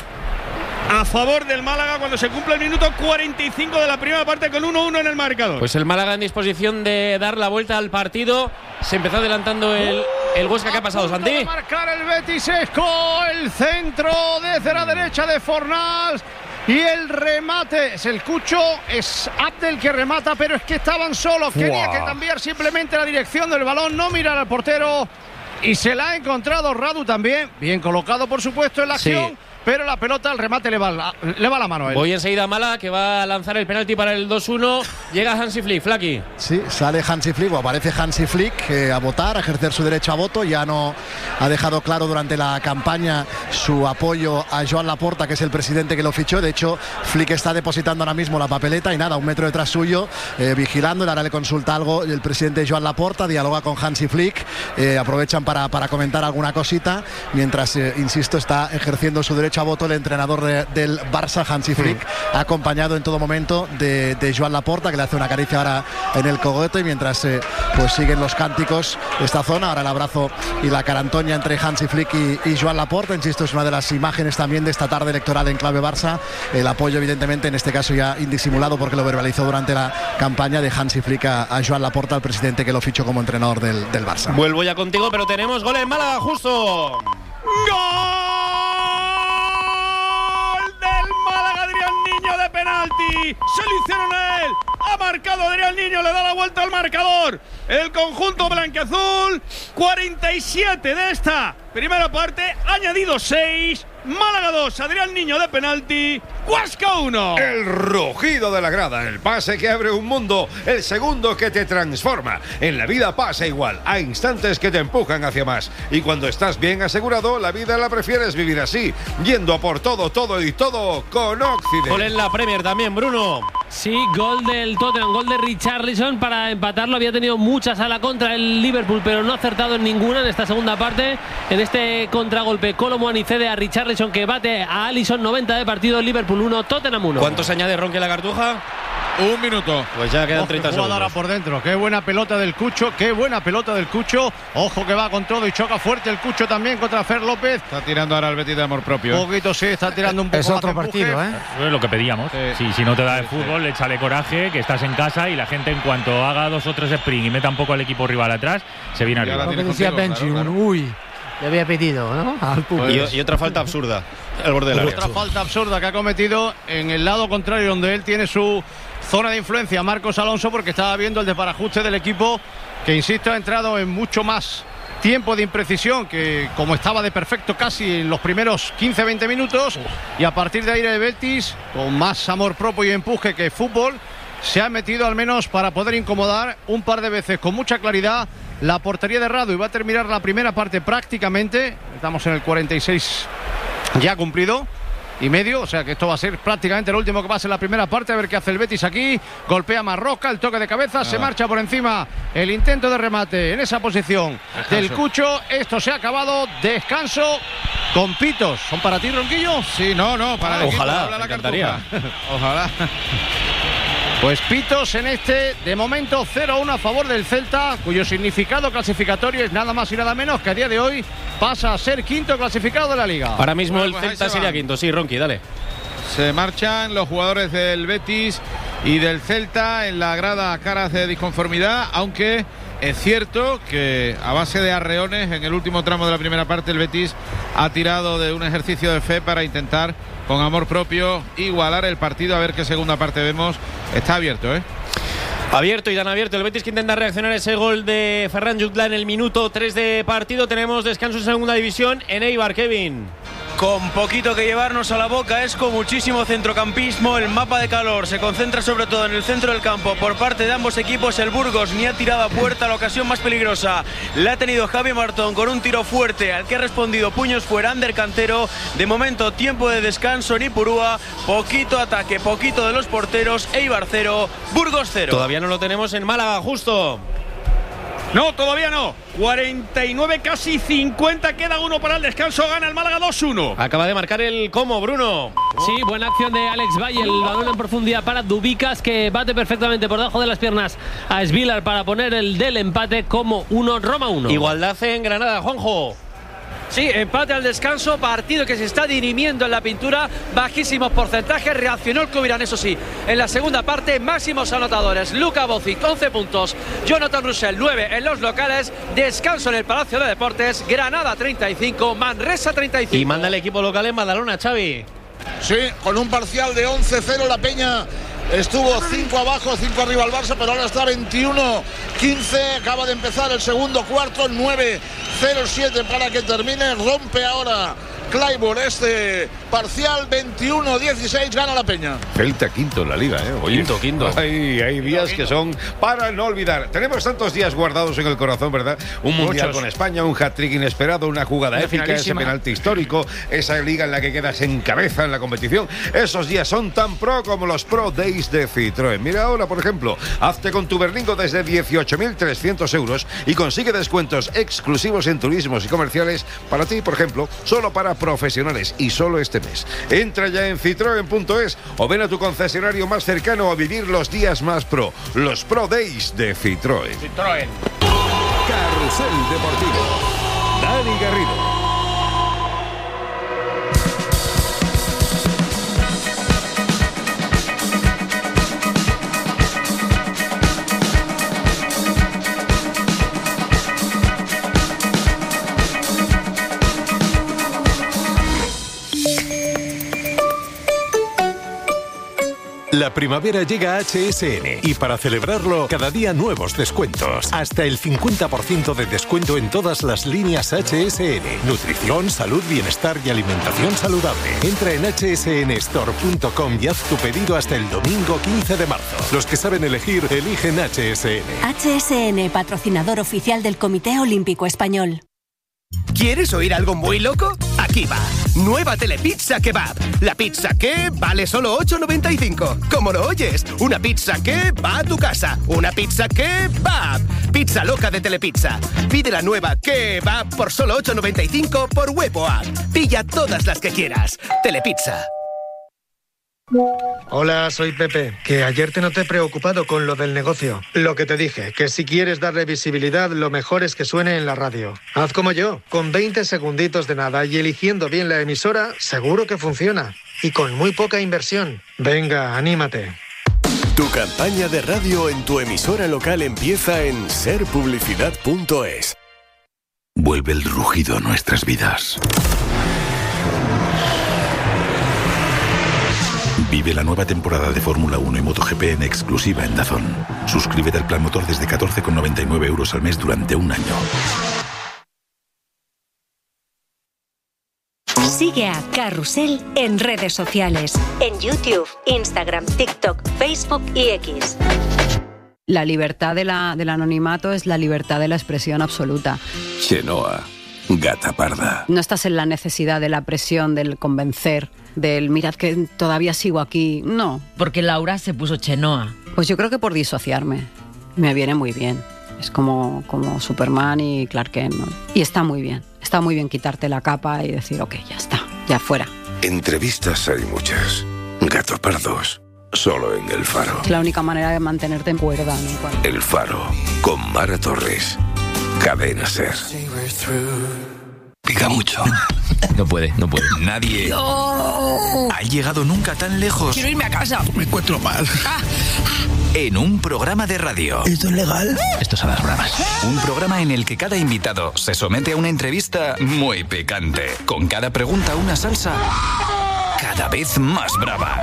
Speaker 2: a favor del Málaga cuando se cumple el minuto cuarenta y cinco de la primera parte, con uno uno en el marcador.
Speaker 1: Pues el Málaga en disposición de dar la vuelta al partido. Se empezó adelantando el, el Huesca. ¿Qué ha pasado,
Speaker 5: Punto de
Speaker 1: Santi?
Speaker 5: marcar el Betis Esco, el centro desde la derecha de Fornals. Y el remate es el Cucho, es Abdel que remata, pero es que estaban solos. Quería
Speaker 1: Fua.
Speaker 5: que cambiar simplemente la dirección del balón, no mirar al portero. Y se la ha encontrado Radu también, bien colocado por supuesto en la
Speaker 1: Sí.
Speaker 5: acción, pero la pelota, el remate le va, la- le va la mano a él.
Speaker 1: Voy enseguida a Málaga, que va a lanzar el penalti para el dos uno. Llega Hansi Flick, Flaky.
Speaker 17: Sí, sale Hansi Flick, o aparece Hansi Flick eh, a votar, a ejercer su derecho a voto. Ya no ha dejado claro durante la campaña su apoyo a Joan Laporta, que es el presidente que lo fichó. De hecho, Flick está depositando ahora mismo la papeleta y nada, un metro detrás suyo, eh, vigilando. Ahora le consulta algo el presidente Joan Laporta, dialoga con Hansi Flick, eh, aprovechan para, para comentar alguna cosita, mientras, eh, insisto, está ejerciendo su derecho a voto el entrenador de- del Barça, Hansi Flick, acompañado en todo momento de, de Joan Laporta, que le hace una caricia ahora en el cogote, mientras eh, pues siguen los cánticos esta zona. Ahora el abrazo y la carantoña entre Hansi Flick y, y Joan Laporta. Insisto, es una de las imágenes también de esta tarde electoral en clave Barça. El apoyo, evidentemente, en este caso ya indisimulado, porque lo verbalizó durante la campaña, de Hansi Flick a, a Joan Laporta, el presidente que lo fichó como entrenador del, del Barça.
Speaker 1: Vuelvo ya contigo, pero tenemos gol en Málaga, justo.
Speaker 2: ¡Gol del Málaga! Adrián Niño de penalti. Se lo hicieron a él. Ha marcado Adrián Niño, le da la vuelta al marcador. El conjunto blanquiazul, cuarenta y siete de esta primera parte, añadido seis. Málaga dos, Adrián Niño de penalti. Huesca uno.
Speaker 4: El rugido de la grada, el pase que abre un mundo, el segundo que te transforma. En la vida pasa igual, hay instantes que te empujan hacia más. Y cuando estás bien asegurado, la vida la prefieres vivir así, yendo a por todo, todo y todo con Occident.
Speaker 1: Gol en la Premier también, Bruno.
Speaker 18: Sí, gol del Tottenham, gol de Richarlison para empatarlo. Había tenido muchas a la contra el Liverpool, pero no ha acertado en ninguna en esta segunda parte. En este contragolpe, Kolo Muani cede a Richarlison, que bate a Alisson. Noventa de partido, Liverpool uno, Tottenham uno.
Speaker 1: ¿Cuánto se añade Ronque la Cartuja?
Speaker 5: Un minuto.
Speaker 1: Pues ya quedan
Speaker 5: Ojo,
Speaker 1: treinta segundos.
Speaker 5: Ahora por dentro. Qué buena pelota del Cucho. Qué buena pelota del Cucho. Ojo que va con todo y choca fuerte el Cucho también contra Fer López.
Speaker 19: Está tirando ahora el Betis de amor propio.
Speaker 5: Un poquito sí, está tirando un poco.
Speaker 3: Es otro partido, ¿eh?
Speaker 16: Eso es lo que pedíamos. Sí. Sí, si no te da el fútbol, échale coraje, que estás en casa y la gente en cuanto haga dos o tres sprint y meta un poco al equipo rival atrás, se viene arriba.
Speaker 15: Lo que decía Benchi, claro, claro. Uy, le había pedido, ¿no? Al
Speaker 1: pues, y, y otra falta absurda. El borde del área.
Speaker 5: Otra falta absurda que ha cometido en el lado contrario, donde él tiene su zona de influencia, Marcos Alonso, porque estaba viendo el desbarajuste del equipo, que insisto, ha entrado en mucho más tiempo de imprecisión, que como estaba de perfecto casi en los primeros quince veinte minutos, y a partir de ahí el Betis, con más amor propio y empuje que fútbol, se ha metido al menos para poder incomodar un par de veces con mucha claridad la portería de Radu, y va a terminar la primera parte prácticamente. Estamos en el cuarenta y seis ya cumplido y medio, o sea que esto va a ser prácticamente lo último que pasa en la primera parte. A ver qué hace el Betis aquí. Golpea Marroca, el toque de cabeza, ah. se marcha por encima el intento de remate en esa posición descanso del Cucho. Esto se ha acabado. Descanso con pitos. ¿Son para ti, Ronquillo?
Speaker 19: Sí, no, no, para el
Speaker 1: ojalá,
Speaker 19: equipo,
Speaker 1: me encantaría.
Speaker 19: Ojalá.
Speaker 5: Pues pitos en este, de momento cero uno a favor del Celta, cuyo significado clasificatorio es nada más y nada menos que a día de hoy pasa a ser quinto clasificado de la Liga.
Speaker 1: Ahora mismo
Speaker 19: bueno,
Speaker 1: el
Speaker 19: pues
Speaker 1: Celta sería quinto, sí, Ronqui, dale.
Speaker 19: Se marchan los jugadores del Betis y del Celta en la grada, caras de disconformidad, aunque es cierto que a base de arreones en el último tramo de la primera parte el Betis ha tirado de un ejercicio de fe para intentar con amor propio igualar el partido. A ver qué segunda parte vemos. Está abierto, ¿eh?
Speaker 1: Abierto y tan abierto. El Betis que intenta reaccionar a ese gol de Ferran Jutgla en el minuto tres de partido. Tenemos descanso en segunda división en Eibar, Kevin.
Speaker 6: Con poquito que llevarnos a la boca, es con muchísimo centrocampismo. El mapa de calor se concentra sobre todo en el centro del campo por parte de ambos equipos. El Burgos ni ha tirado a puerta. La ocasión más peligrosa la ha tenido Javi Martón con un tiro fuerte al que ha respondido puños fuera Ander Cantero. De momento tiempo de descanso en Ipurúa. Poquito ataque, poquito de los porteros. Eibar cero, Burgos cero.
Speaker 1: Todavía no lo tenemos en Málaga, justo.
Speaker 2: No, todavía no. cuarenta y nueve, casi cincuenta. Queda uno para el descanso. Gana el Málaga dos uno.
Speaker 1: Acaba de marcar el Como, Bruno.
Speaker 18: Sí, buena acción de Alex Valle. El balón en profundidad para Dubicas, que bate perfectamente por debajo de las piernas a Svilar para poner el del empate. Como uno, Roma uno.
Speaker 1: Igualdad en Granada, Juanjo.
Speaker 11: Sí, empate al descanso, partido que se está dirimiendo en la pintura, bajísimos porcentajes. Reaccionó el Covirán, eso sí, en la segunda parte, máximos anotadores. Luka Bozic, once puntos, Jonathan Russell, nueve en los locales. Descanso en el Palacio de Deportes, Granada treinta y cinco, Manresa treinta y cinco.
Speaker 1: Y manda el equipo local en Badalona, Xavi.
Speaker 12: Sí, con un parcial de once cero la Peña. Estuvo cinco abajo, cinco arriba al Barça, pero ahora está veintiuno quince. Acaba de empezar el segundo cuarto, nueve cero siete para que termine. Rompe ahora Clyburn este parcial, veintiuno dieciséis, gana la Peña.
Speaker 4: Celta quinto en la Liga, ¿eh? Oye,
Speaker 1: quinto, quinto.
Speaker 4: Hay, hay días que son para no olvidar. Tenemos tantos días guardados en el corazón, ¿verdad? Un mundial Muchos. Con España, un hat-trick inesperado, una jugada una épica, ese penalti histórico, esa liga en la que quedas en cabeza en la competición. Esos días son tan pro como los Pro Days de Citroën. Mira ahora, por ejemplo, hazte con tu Berlingo desde dieciocho mil trescientos euros y consigue descuentos exclusivos en turismos y comerciales para ti, por ejemplo, solo para profesionales y solo este mes. Entra ya en citroen punto es o ven a tu concesionario más cercano a vivir los días más pro, los Pro Days de Citroën.
Speaker 2: Citroën.
Speaker 20: Carrusel Deportivo. Dani Garrido. La primavera llega a H S N y para celebrarlo, cada día nuevos descuentos. Hasta el cincuenta por ciento de descuento en todas las líneas H S N. Nutrición, salud, bienestar y alimentación saludable. Entra en hache ese ene store punto com y haz tu pedido hasta el domingo quince de marzo. Los que saben elegir, eligen H S N.
Speaker 21: H S N, patrocinador oficial del Comité Olímpico Español.
Speaker 22: ¿Quieres oír algo muy loco? Aquí va.
Speaker 7: Nueva Telepizza Kebab. La pizza que vale solo ocho noventa y cinco. Como lo oyes, una pizza que va a tu casa. Una pizza Kebab. Pizza loca de Telepizza. Pide la nueva Kebab por solo ocho noventa y cinco por web o app. Pilla todas las que quieras. Telepizza.
Speaker 22: Hola, soy Pepe, que ayer te noté preocupado con lo del negocio. Lo que te dije, que si quieres darle visibilidad, lo mejor es que suene en la radio. Haz como yo, con veinte segunditos de nada y eligiendo bien la emisora, seguro que funciona. Y con muy poca inversión. Venga, anímate.
Speaker 23: Tu campaña de radio en tu emisora local empieza en ser publicidad punto es.
Speaker 24: Vuelve el rugido a nuestras vidas. Vive la nueva temporada de Fórmula uno y MotoGP en exclusiva en DAZN. Suscríbete al plan motor desde catorce con noventa y nueve euros al mes durante un año.
Speaker 21: Sigue a Carrusel en redes sociales. En YouTube, Instagram, TikTok, Facebook y X.
Speaker 25: La libertad de la, del anonimato es la libertad de la expresión absoluta.
Speaker 24: Chenoa, gata parda.
Speaker 25: No estás en la necesidad de la presión, del convencer, del mirad que todavía sigo aquí. No.
Speaker 26: Porque Laura se puso Chenoa.
Speaker 25: Pues yo creo que por disociarme. Me viene muy bien. Es como, como Superman y Clark Kent, ¿no? Y está muy bien. Está muy bien quitarte la capa y decir, ok, ya está, ya fuera.
Speaker 24: Entrevistas hay muchas. Gatos pardos, solo en El Faro.
Speaker 25: Es la única manera de mantenerte en cuerda, ¿no?
Speaker 24: El Faro, con Mara Torres. Cadena SER.
Speaker 27: Pica mucho. No puede, no puede. Nadie
Speaker 26: No.
Speaker 27: ha llegado nunca tan lejos.
Speaker 26: Quiero irme a casa.
Speaker 27: Me encuentro mal. En un programa de radio.
Speaker 26: ¿Esto es legal?
Speaker 27: Esto es a las bravas. Un programa en el que cada invitado se somete a una entrevista muy picante. Con cada pregunta una salsa cada vez más brava.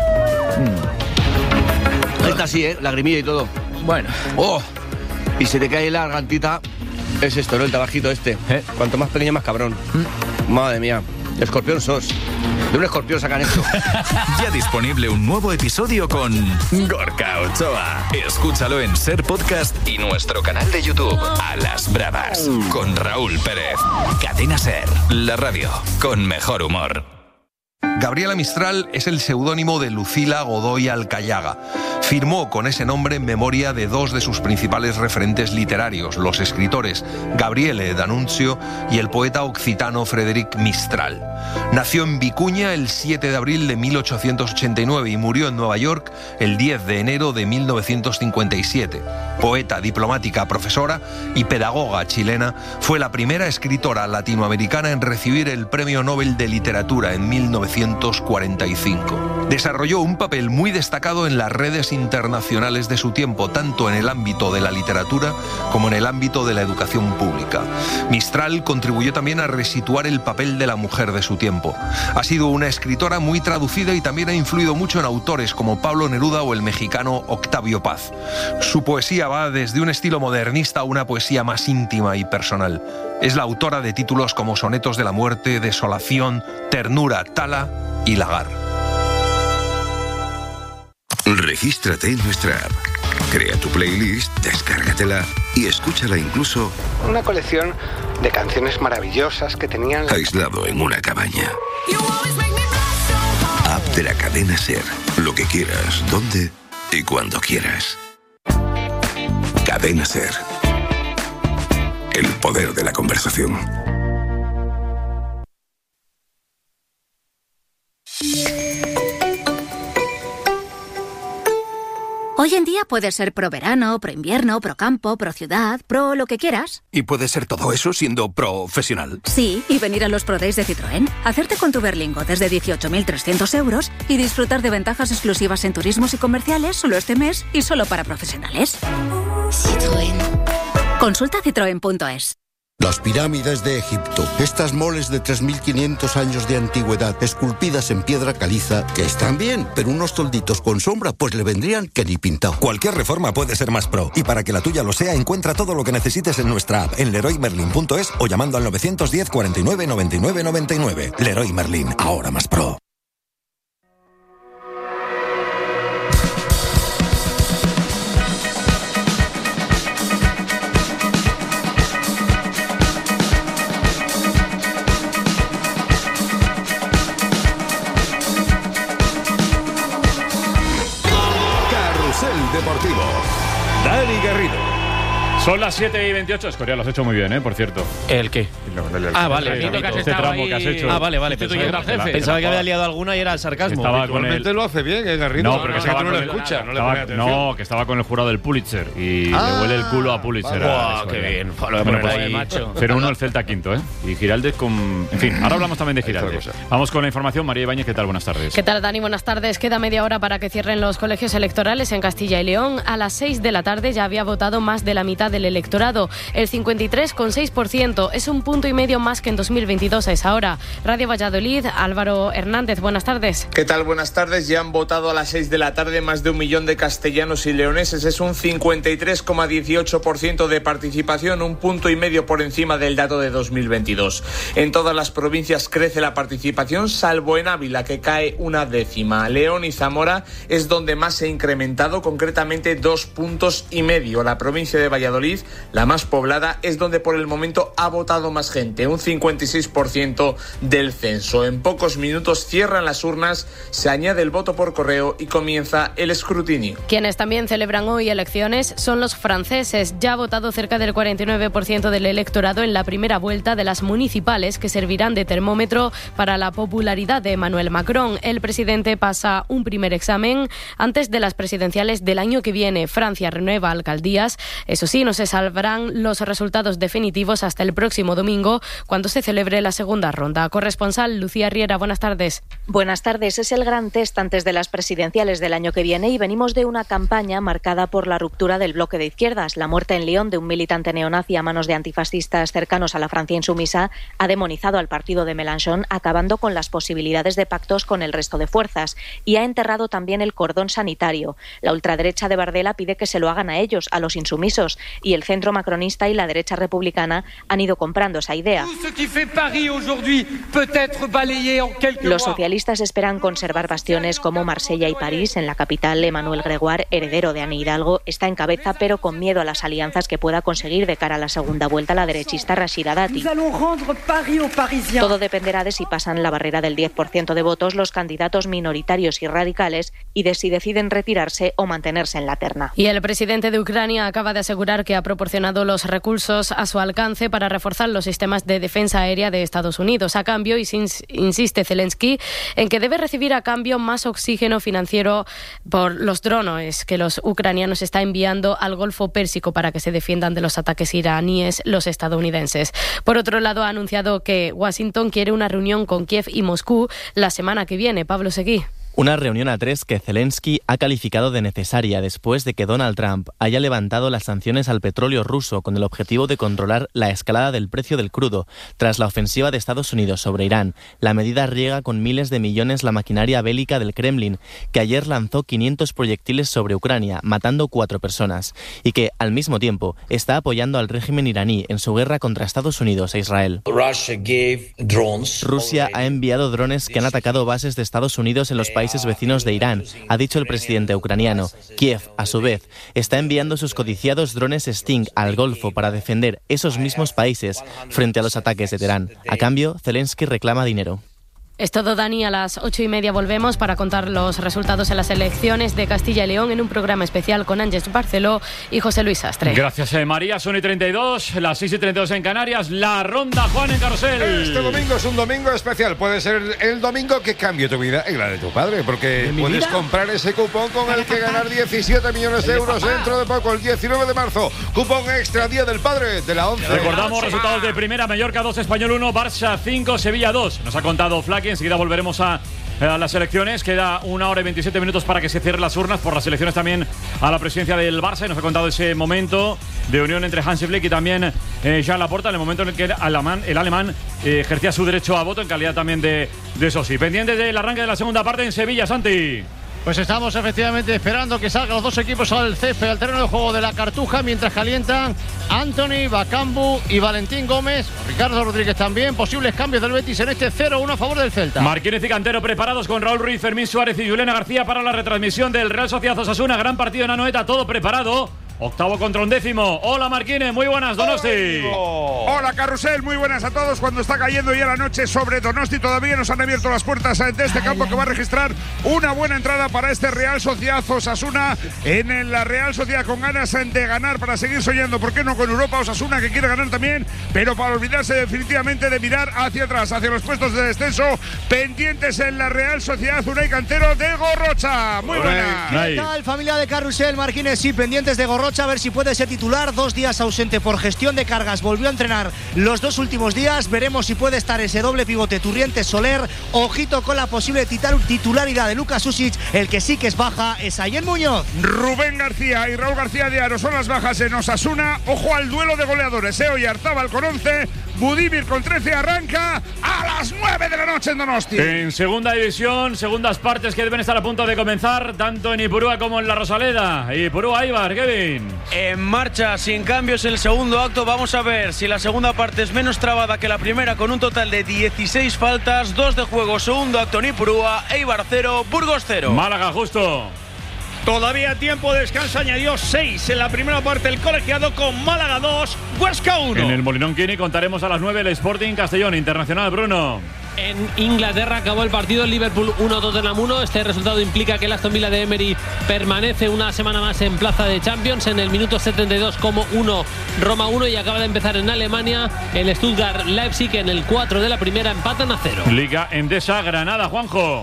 Speaker 28: Ahí está así, ¿eh? Lagrimilla y todo.
Speaker 27: Bueno.
Speaker 28: ¡Oh! Y se te cae la gargantita. Es esto, ¿no? El tabajito este. ¿Eh? Cuanto más pequeño, más cabrón. ¿Mm? Madre mía. Escorpión sos. De un escorpión sacan esto.
Speaker 27: Ya disponible un nuevo episodio con Gorka Ochoa. Escúchalo en Ser Podcast y nuestro canal de YouTube, A las Bravas, con Raúl Pérez. Cadena Ser, la radio con mejor humor.
Speaker 29: Gabriela Mistral es el seudónimo de Lucila Godoy Alcayaga. Firmó con ese nombre en memoria de dos de sus principales referentes literarios, los escritores Gabriele D'Annunzio y el poeta occitano Frederic Mistral. Nació en Vicuña el siete de abril de mil ochocientos ochenta y nueve y murió en Nueva York el diez de enero de mil novecientos cincuenta y siete. Poeta, diplomática, profesora y pedagoga chilena, fue la primera escritora latinoamericana en recibir el Premio Nobel de Literatura en mil novecientos cuarenta y cinco. Desarrolló un papel muy destacado en las redes internacionales de su tiempo, tanto en el ámbito de la literatura como en el ámbito de la educación pública. Mistral contribuyó también a resituar el papel de la mujer de su tiempo. Ha sido una escritora muy traducida y también ha influido mucho en autores como Pablo Neruda o el mexicano Octavio Paz. Su poesía va desde un estilo modernista a una poesía más íntima y personal. Es la autora de títulos como Sonetos de la Muerte, Desolación, Ternura, Tala y Lagar.
Speaker 24: Regístrate en nuestra app. Crea tu playlist, descárgatela y escúchala incluso
Speaker 30: una colección de canciones maravillosas que tenían
Speaker 24: aislado en una cabaña. App de la cadena SER. Lo que quieras, donde y cuando quieras. Cadena SER. El poder de la conversación.
Speaker 31: Hoy en día puedes ser pro verano, pro invierno, pro campo, pro ciudad, pro lo que quieras.
Speaker 24: ¿Y puede ser todo eso siendo profesional?
Speaker 31: Sí, y venir a los Pro Days de Citroën, hacerte con tu Berlingo desde dieciocho mil trescientos euros y disfrutar de ventajas exclusivas en turismos y comerciales solo este mes y solo para profesionales. Citroën. Consulta citroen punto es.
Speaker 32: Las pirámides de Egipto, estas moles de tres mil quinientos años de antigüedad, esculpidas en piedra caliza, que están bien, pero unos tolditos con sombra, pues le vendrían que ni pintado.
Speaker 33: Cualquier reforma puede ser más pro, y para que la tuya lo sea, encuentra todo lo que necesites en nuestra app, en leroy merlin punto es o llamando al novecientos diez, cuarenta y nueve, noventa y nueve, noventa y nueve. Leroy Merlin, ahora más pro.
Speaker 4: Deportivo. Dani Garrido.
Speaker 3: Son las siete y veintiocho. Escoria, lo has hecho muy bien, ¿eh? Por cierto.
Speaker 1: ¿El qué?
Speaker 3: Ah, vale. El que has este tramo ahí... que has hecho.
Speaker 1: Ah, vale, vale. Pensaba, que, jefe. Pensaba que había liado alguna y era el sarcasmo.
Speaker 3: Estaba con el...
Speaker 4: lo hace bien, ¿eh, Garrido?
Speaker 3: No, pero que estaba
Speaker 4: no
Speaker 3: con
Speaker 4: lo
Speaker 3: el...
Speaker 4: escucha, no,
Speaker 3: estaba...
Speaker 4: le pone atención.
Speaker 3: No, que estaba con el jurado del Pulitzer y
Speaker 4: ah,
Speaker 3: le huele el culo a Pulitzer.
Speaker 1: ¡Guau, qué bien!
Speaker 3: Bueno, pues ahí cero uno el Celta quinto, ¿eh? Y Giraldez con... En fin, ahora hablamos también de Giraldez. Vamos con la información. María Ibáñez, ¿qué tal? Buenas tardes.
Speaker 5: ¿Qué tal, Dani? Buenas tardes. Queda media hora para que cierren los colegios electorales en Castilla y León. A las seis de la tarde ya había votado más de la mitad del electorado. El cincuenta y tres coma seis por ciento. Es un punto y medio más que en dos mil veintidós a esa hora. Radio Valladolid, Álvaro Hernández, buenas tardes.
Speaker 6: ¿Qué tal? Buenas tardes. Ya han votado a las seis de la tarde más de un millón de castellanos y leoneses. Es un cincuenta y tres coma dieciocho por ciento de participación, un punto y medio por encima del dato de dos mil veintidós. En todas las provincias crece la participación, salvo en Ávila, que cae una décima. León y Zamora es donde más se ha incrementado, concretamente dos puntos y medio. La provincia de Valladolid, la más poblada, es donde por el momento ha votado más gente, un cincuenta y seis por ciento del censo. En pocos minutos cierran las urnas, se añade el voto por correo y comienza el escrutinio.
Speaker 5: Quienes también celebran hoy elecciones son los franceses. Ya ha votado cerca del cuarenta y nueve por ciento del electorado en la primera vuelta de las municipales, que servirán de termómetro para la popularidad de Emmanuel Macron. El presidente pasa un primer examen antes de las presidenciales del año que viene. Francia renueva alcaldías. Eso sí, no se sabrán los resultados definitivos hasta el próximo domingo, cuando se celebre la segunda ronda. Corresponsal Lucía Riera, buenas tardes.
Speaker 8: Buenas tardes. Es el gran test antes de las presidenciales del año que viene y venimos de una campaña marcada por la ruptura del bloque de izquierdas. La muerte en Lyon de un militante neonazi a manos de antifascistas cercanos a la Francia insumisa ha demonizado al partido de Mélenchon, acabando con las posibilidades de pactos con el resto de fuerzas, y ha enterrado también el cordón sanitario. La ultraderecha de Bardella pide que se lo hagan a ellos, a los insumisos, y el centro macronista y la derecha republicana han ido comprando esa idea. Los socialistas esperan conservar bastiones como Marsella y París. En la capital, Emmanuel Gregoire, heredero de Anne Hidalgo, está en cabeza, pero con miedo a las alianzas que pueda conseguir de cara a la segunda vuelta la derechista Rachida Dati. Todo dependerá de si pasan la barrera del diez por ciento de votos los candidatos minoritarios y radicales y de si deciden retirarse o mantenerse en la terna.
Speaker 5: Y el presidente de Ucrania acaba de asegurar que ha proporcionado los recursos a su alcance para reforzar los sistemas de defensa aérea de Estados Unidos. A cambio, y insiste Zelensky en que debe recibir a cambio más oxígeno financiero por los drones que los ucranianos están enviando al Golfo Pérsico para que se defiendan de los ataques iraníes los estadounidenses. Por otro lado, ha anunciado que Washington quiere una reunión con Kiev y Moscú la semana que viene. Pablo Seguí.
Speaker 9: Una reunión a tres que Zelensky ha calificado de necesaria después de que Donald Trump haya levantado las sanciones al petróleo ruso con el objetivo de controlar la escalada del precio del crudo tras la ofensiva de Estados Unidos sobre Irán. La medida riega con miles de millones la maquinaria bélica del Kremlin, que ayer lanzó quinientos proyectiles sobre Ucrania, matando cuatro personas, y que, al mismo tiempo, está apoyando al régimen iraní en su guerra contra Estados Unidos e Israel. Rusia ha enviado drones que han atacado bases de Estados Unidos en los países vecinos de Irán, ha dicho el presidente ucraniano. Kiev, a su vez, está enviando sus codiciados drones Sting al Golfo para defender esos mismos países frente a los ataques de Teherán. A cambio, Zelensky reclama dinero.
Speaker 5: Es todo, Dani. A las ocho y media volvemos para contar los resultados en las elecciones de Castilla y León en un programa especial con Ángeles Barceló y José Luis Sastre.
Speaker 3: Gracias, eh, María. Son y treinta y dos, las seis y treinta y dos en Canarias. La ronda, Juan, en Carrusel.
Speaker 4: Este domingo es un domingo especial. Puede ser el domingo que cambie tu vida y la de tu padre, porque puedes vida? comprar ese cupón con el que ganar diecisiete millones de euros dentro de poco, el diecinueve de marzo. Cupón extra, Día del Padre, de la once.
Speaker 3: Recordamos resultados de primera: Mallorca dos, Español uno, Barça cinco, Sevilla dos. Nos ha contado Flaky. Enseguida volveremos a, a las elecciones. Queda una hora y veintisiete minutos para que se cierren las urnas por las elecciones también a la presidencia del Barça. Y nos ha contado ese momento de unión entre Hansi Flick y también eh, Jean Laporta, en el momento en el que el alemán, el alemán eh, ejercía su derecho a voto en calidad también de, de socio. Pendientes del arranque de la segunda parte en Sevilla, Santi.
Speaker 1: Pues estamos efectivamente esperando que salgan los dos equipos al césped, al terreno de juego de la Cartuja, mientras calientan Anthony, Bakambu y Valentín Gómez. Ricardo Rodríguez también. Posibles cambios del Betis en este cero uno a favor del Celta.
Speaker 3: Marquínez y Cantero preparados con Raúl Ruiz, Fermín Suárez y Juliana García para la retransmisión del Real Sociedad Osasuna. Gran partido en Anoeta, todo preparado. Octavo contra un décimo. Hola Marquines, muy buenas, Donosti.
Speaker 2: Hola Carrusel, muy buenas a todos. Cuando está cayendo ya la noche sobre Donosti, todavía nos han abierto las puertas de este campo que va a registrar una buena entrada para este Real Sociedad Osasuna. En la Real Sociedad con ganas de ganar para seguir soñando, ¿por qué no con Europa? Osasuna que quiere ganar también, pero para olvidarse definitivamente de mirar hacia atrás, hacia los puestos de descenso, pendientes en la Real Sociedad. Unai Cantero de Gorrocha. Muy buena.
Speaker 7: ¿Qué tal, familia de Carrusel? Marquines, sí, pendientes de Gorrocha, a ver si puede ser titular. Dos días ausente por gestión de cargas, volvió a entrenar los dos últimos días. Veremos si puede estar ese doble pivote Turrientes-Soler. Ojito con la posible titularidad de Lucas Susic. El que sí que es baja es Ayen Muñoz.
Speaker 2: Rubén García y Raúl García de Aro son las bajas en Osasuna. Ojo al duelo de goleadores. Eo y Arzabal con once. Budimir con trece arranca a las nueve de la noche en Donosti.
Speaker 3: En segunda división, segundas partes que deben estar a punto de comenzar, tanto en Ipurúa como en La Rosaleda. Ipurúa, Ibar, Kevin.
Speaker 10: En marcha, sin cambios en el segundo acto. Vamos a ver si la segunda parte es menos trabada que la primera, con un total de dieciséis faltas, dos de juego. Segundo acto en Ipurúa, Eibar cero, Burgos cero.
Speaker 3: Málaga, justo.
Speaker 11: Todavía tiempo de descanso, añadió seis en la primera parte el colegiado con Málaga dos, Huesca uno.
Speaker 3: En el Molinón Kini contaremos a las nueve el Sporting Castellón Internacional, Bruno.
Speaker 12: En Inglaterra acabó el partido, el Liverpool uno, Tottenham uno. Este resultado implica que el Aston Villa de Emery permanece una semana más en plaza de Champions. En el minuto setenta y dos como uno, Roma uno, y acaba de empezar en Alemania el Stuttgart Leipzig. En el cuatro de la primera empatan a cero.
Speaker 3: Liga Endesa Granada, Juanjo.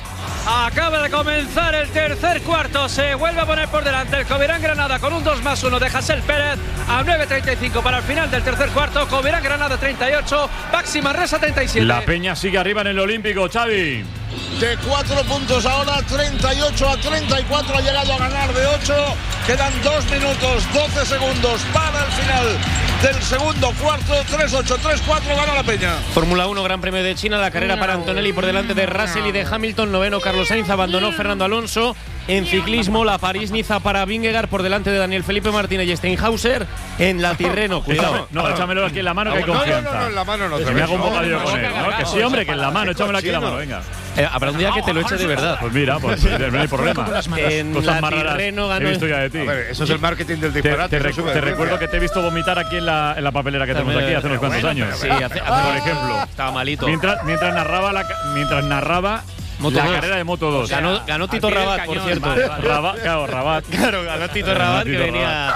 Speaker 11: Acaba de comenzar el tercer cuarto, se vuelve a poner por delante el Covirán Granada con un dos más uno de Hasél Pérez a nueve treinta y cinco para el final del tercer cuarto. Covirán Granada treinta y ocho, Baxi Manresa treinta y siete.
Speaker 3: La Peña sigue arriba en el Olímpico, Xavi.
Speaker 13: De cuatro puntos ahora, treinta y ocho a treinta y cuatro, ha llegado a ganar de ocho. Quedan dos minutos, doce segundos para el final del segundo cuarto. tres ocho, tres cuatro, gana la Peña.
Speaker 1: Fórmula uno, Gran Premio de China, la carrera para Antonelli por delante de Russell y de Hamilton. Noveno Carlos Sainz, abandonó Fernando Alonso. En ciclismo, la París-Niza para Vingegaard por delante de Daniel Felipe Martínez y Steinhauser. En la Tirreno, cuidado.
Speaker 3: No, no, échamelo aquí en la mano, que hay confianza.
Speaker 2: No, no, no, en la mano no.
Speaker 3: Que me hago un bocadillo con él, ¿no? Que sí, hombre, que en la mano, échamelo aquí en la mano, venga.
Speaker 1: Eh, habrá un día que te lo eche de verdad.
Speaker 3: Pues mira, pues no hay problema.
Speaker 1: En
Speaker 3: Cosas
Speaker 1: la
Speaker 3: más raras
Speaker 1: Tirreno ganó.
Speaker 3: He visto ya de ti.
Speaker 2: A ver, eso es el marketing del disparate.
Speaker 3: Te, te, recu te recuerdo que te he visto vomitar aquí en la, en la papelera que tenemos aquí hace unos cuantos años.
Speaker 1: Sí, hace, hace,
Speaker 3: por ejemplo.
Speaker 1: Estaba malito.
Speaker 3: Mientras, mientras narraba la, mientras narraba Moto la dos. Carrera de Moto dos.
Speaker 1: Ganó, ganó Tito Rabat, por cierto.
Speaker 3: Rabat, claro, Rabat.
Speaker 1: Claro, ganó Tito Rabat, que venía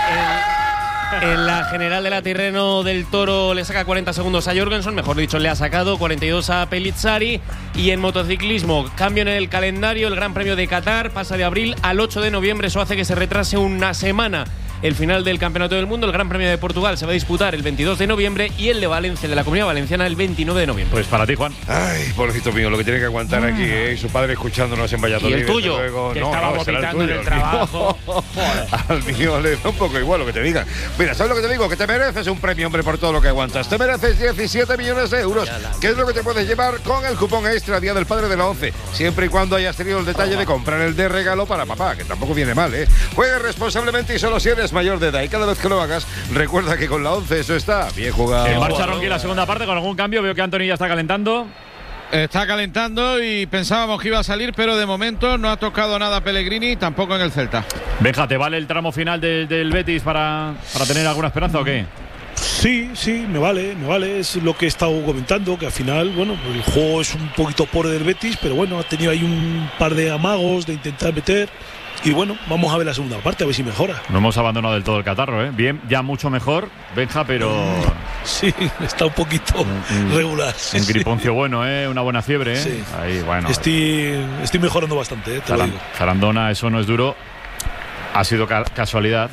Speaker 1: en, en la general de la Tirreno del Toro. Le saca cuarenta segundos a Jorgensen, mejor dicho, le ha sacado cuarenta y dos a Pellizzari. Y en motociclismo, cambio en el calendario, el Gran Premio de Qatar pasa de abril al ocho de noviembre. Eso hace que se retrase una semana el final del Campeonato del Mundo. El Gran Premio de Portugal se va a disputar el veintidós de noviembre y el de Valencia, de la Comunidad Valenciana, el veintinueve de noviembre.
Speaker 3: Pues para ti, Juan.
Speaker 4: Ay, pobrecito mío, lo que tiene que aguantar aquí, ¿eh? Su padre escuchándonos en Valladolid.
Speaker 1: Y el tuyo,
Speaker 4: luego,
Speaker 1: que
Speaker 4: no,
Speaker 1: estaba
Speaker 4: no,
Speaker 1: vomitando en el trabajo.
Speaker 4: Al mío le da un poco igual lo que te digan. Mira, ¿sabes lo que te digo? Que te mereces un premio, hombre, por todo lo que aguantas. Te mereces diecisiete millones de euros. ¿Qué es lo que te puedes llevar con el cupón extra Día del Padre de la once? Siempre y cuando hayas tenido el detalle de comprar el de regalo para papá, que tampoco viene mal, ¿eh? Juegue responsablemente y solo si eres mayor de edad. Y cada vez que lo hagas, recuerda que con la once eso está bien jugado.
Speaker 3: En marcha Ronqui la segunda parte con algún cambio. Veo que Anthony ya está calentando.
Speaker 14: Está calentando y pensábamos que iba a salir, pero de momento no ha tocado nada Pellegrini, tampoco en el Celta.
Speaker 3: Benja, ¿te vale el tramo final de, del Betis para, para tener alguna esperanza o qué?
Speaker 15: Sí, sí, me vale, me vale. Es lo que he estado comentando, que al final, bueno, el juego es un poquito pobre del Betis, pero bueno, ha tenido ahí un par de amagos de intentar meter. Y bueno, vamos a ver la segunda parte, a ver si mejora.
Speaker 3: No hemos abandonado del todo el catarro, ¿eh? Bien, ya mucho mejor, Benja, pero...
Speaker 15: Sí, está un poquito un, regular. Sí,
Speaker 3: un griponcio
Speaker 15: sí.
Speaker 3: bueno, ¿eh? Una buena fiebre, ¿eh?
Speaker 15: Sí.
Speaker 3: Ahí, bueno.
Speaker 15: Estoy, estoy mejorando bastante, ¿eh? Te
Speaker 3: Zaran,
Speaker 15: lo digo.
Speaker 3: Zarandona, eso no es duro. Ha sido ca casualidad.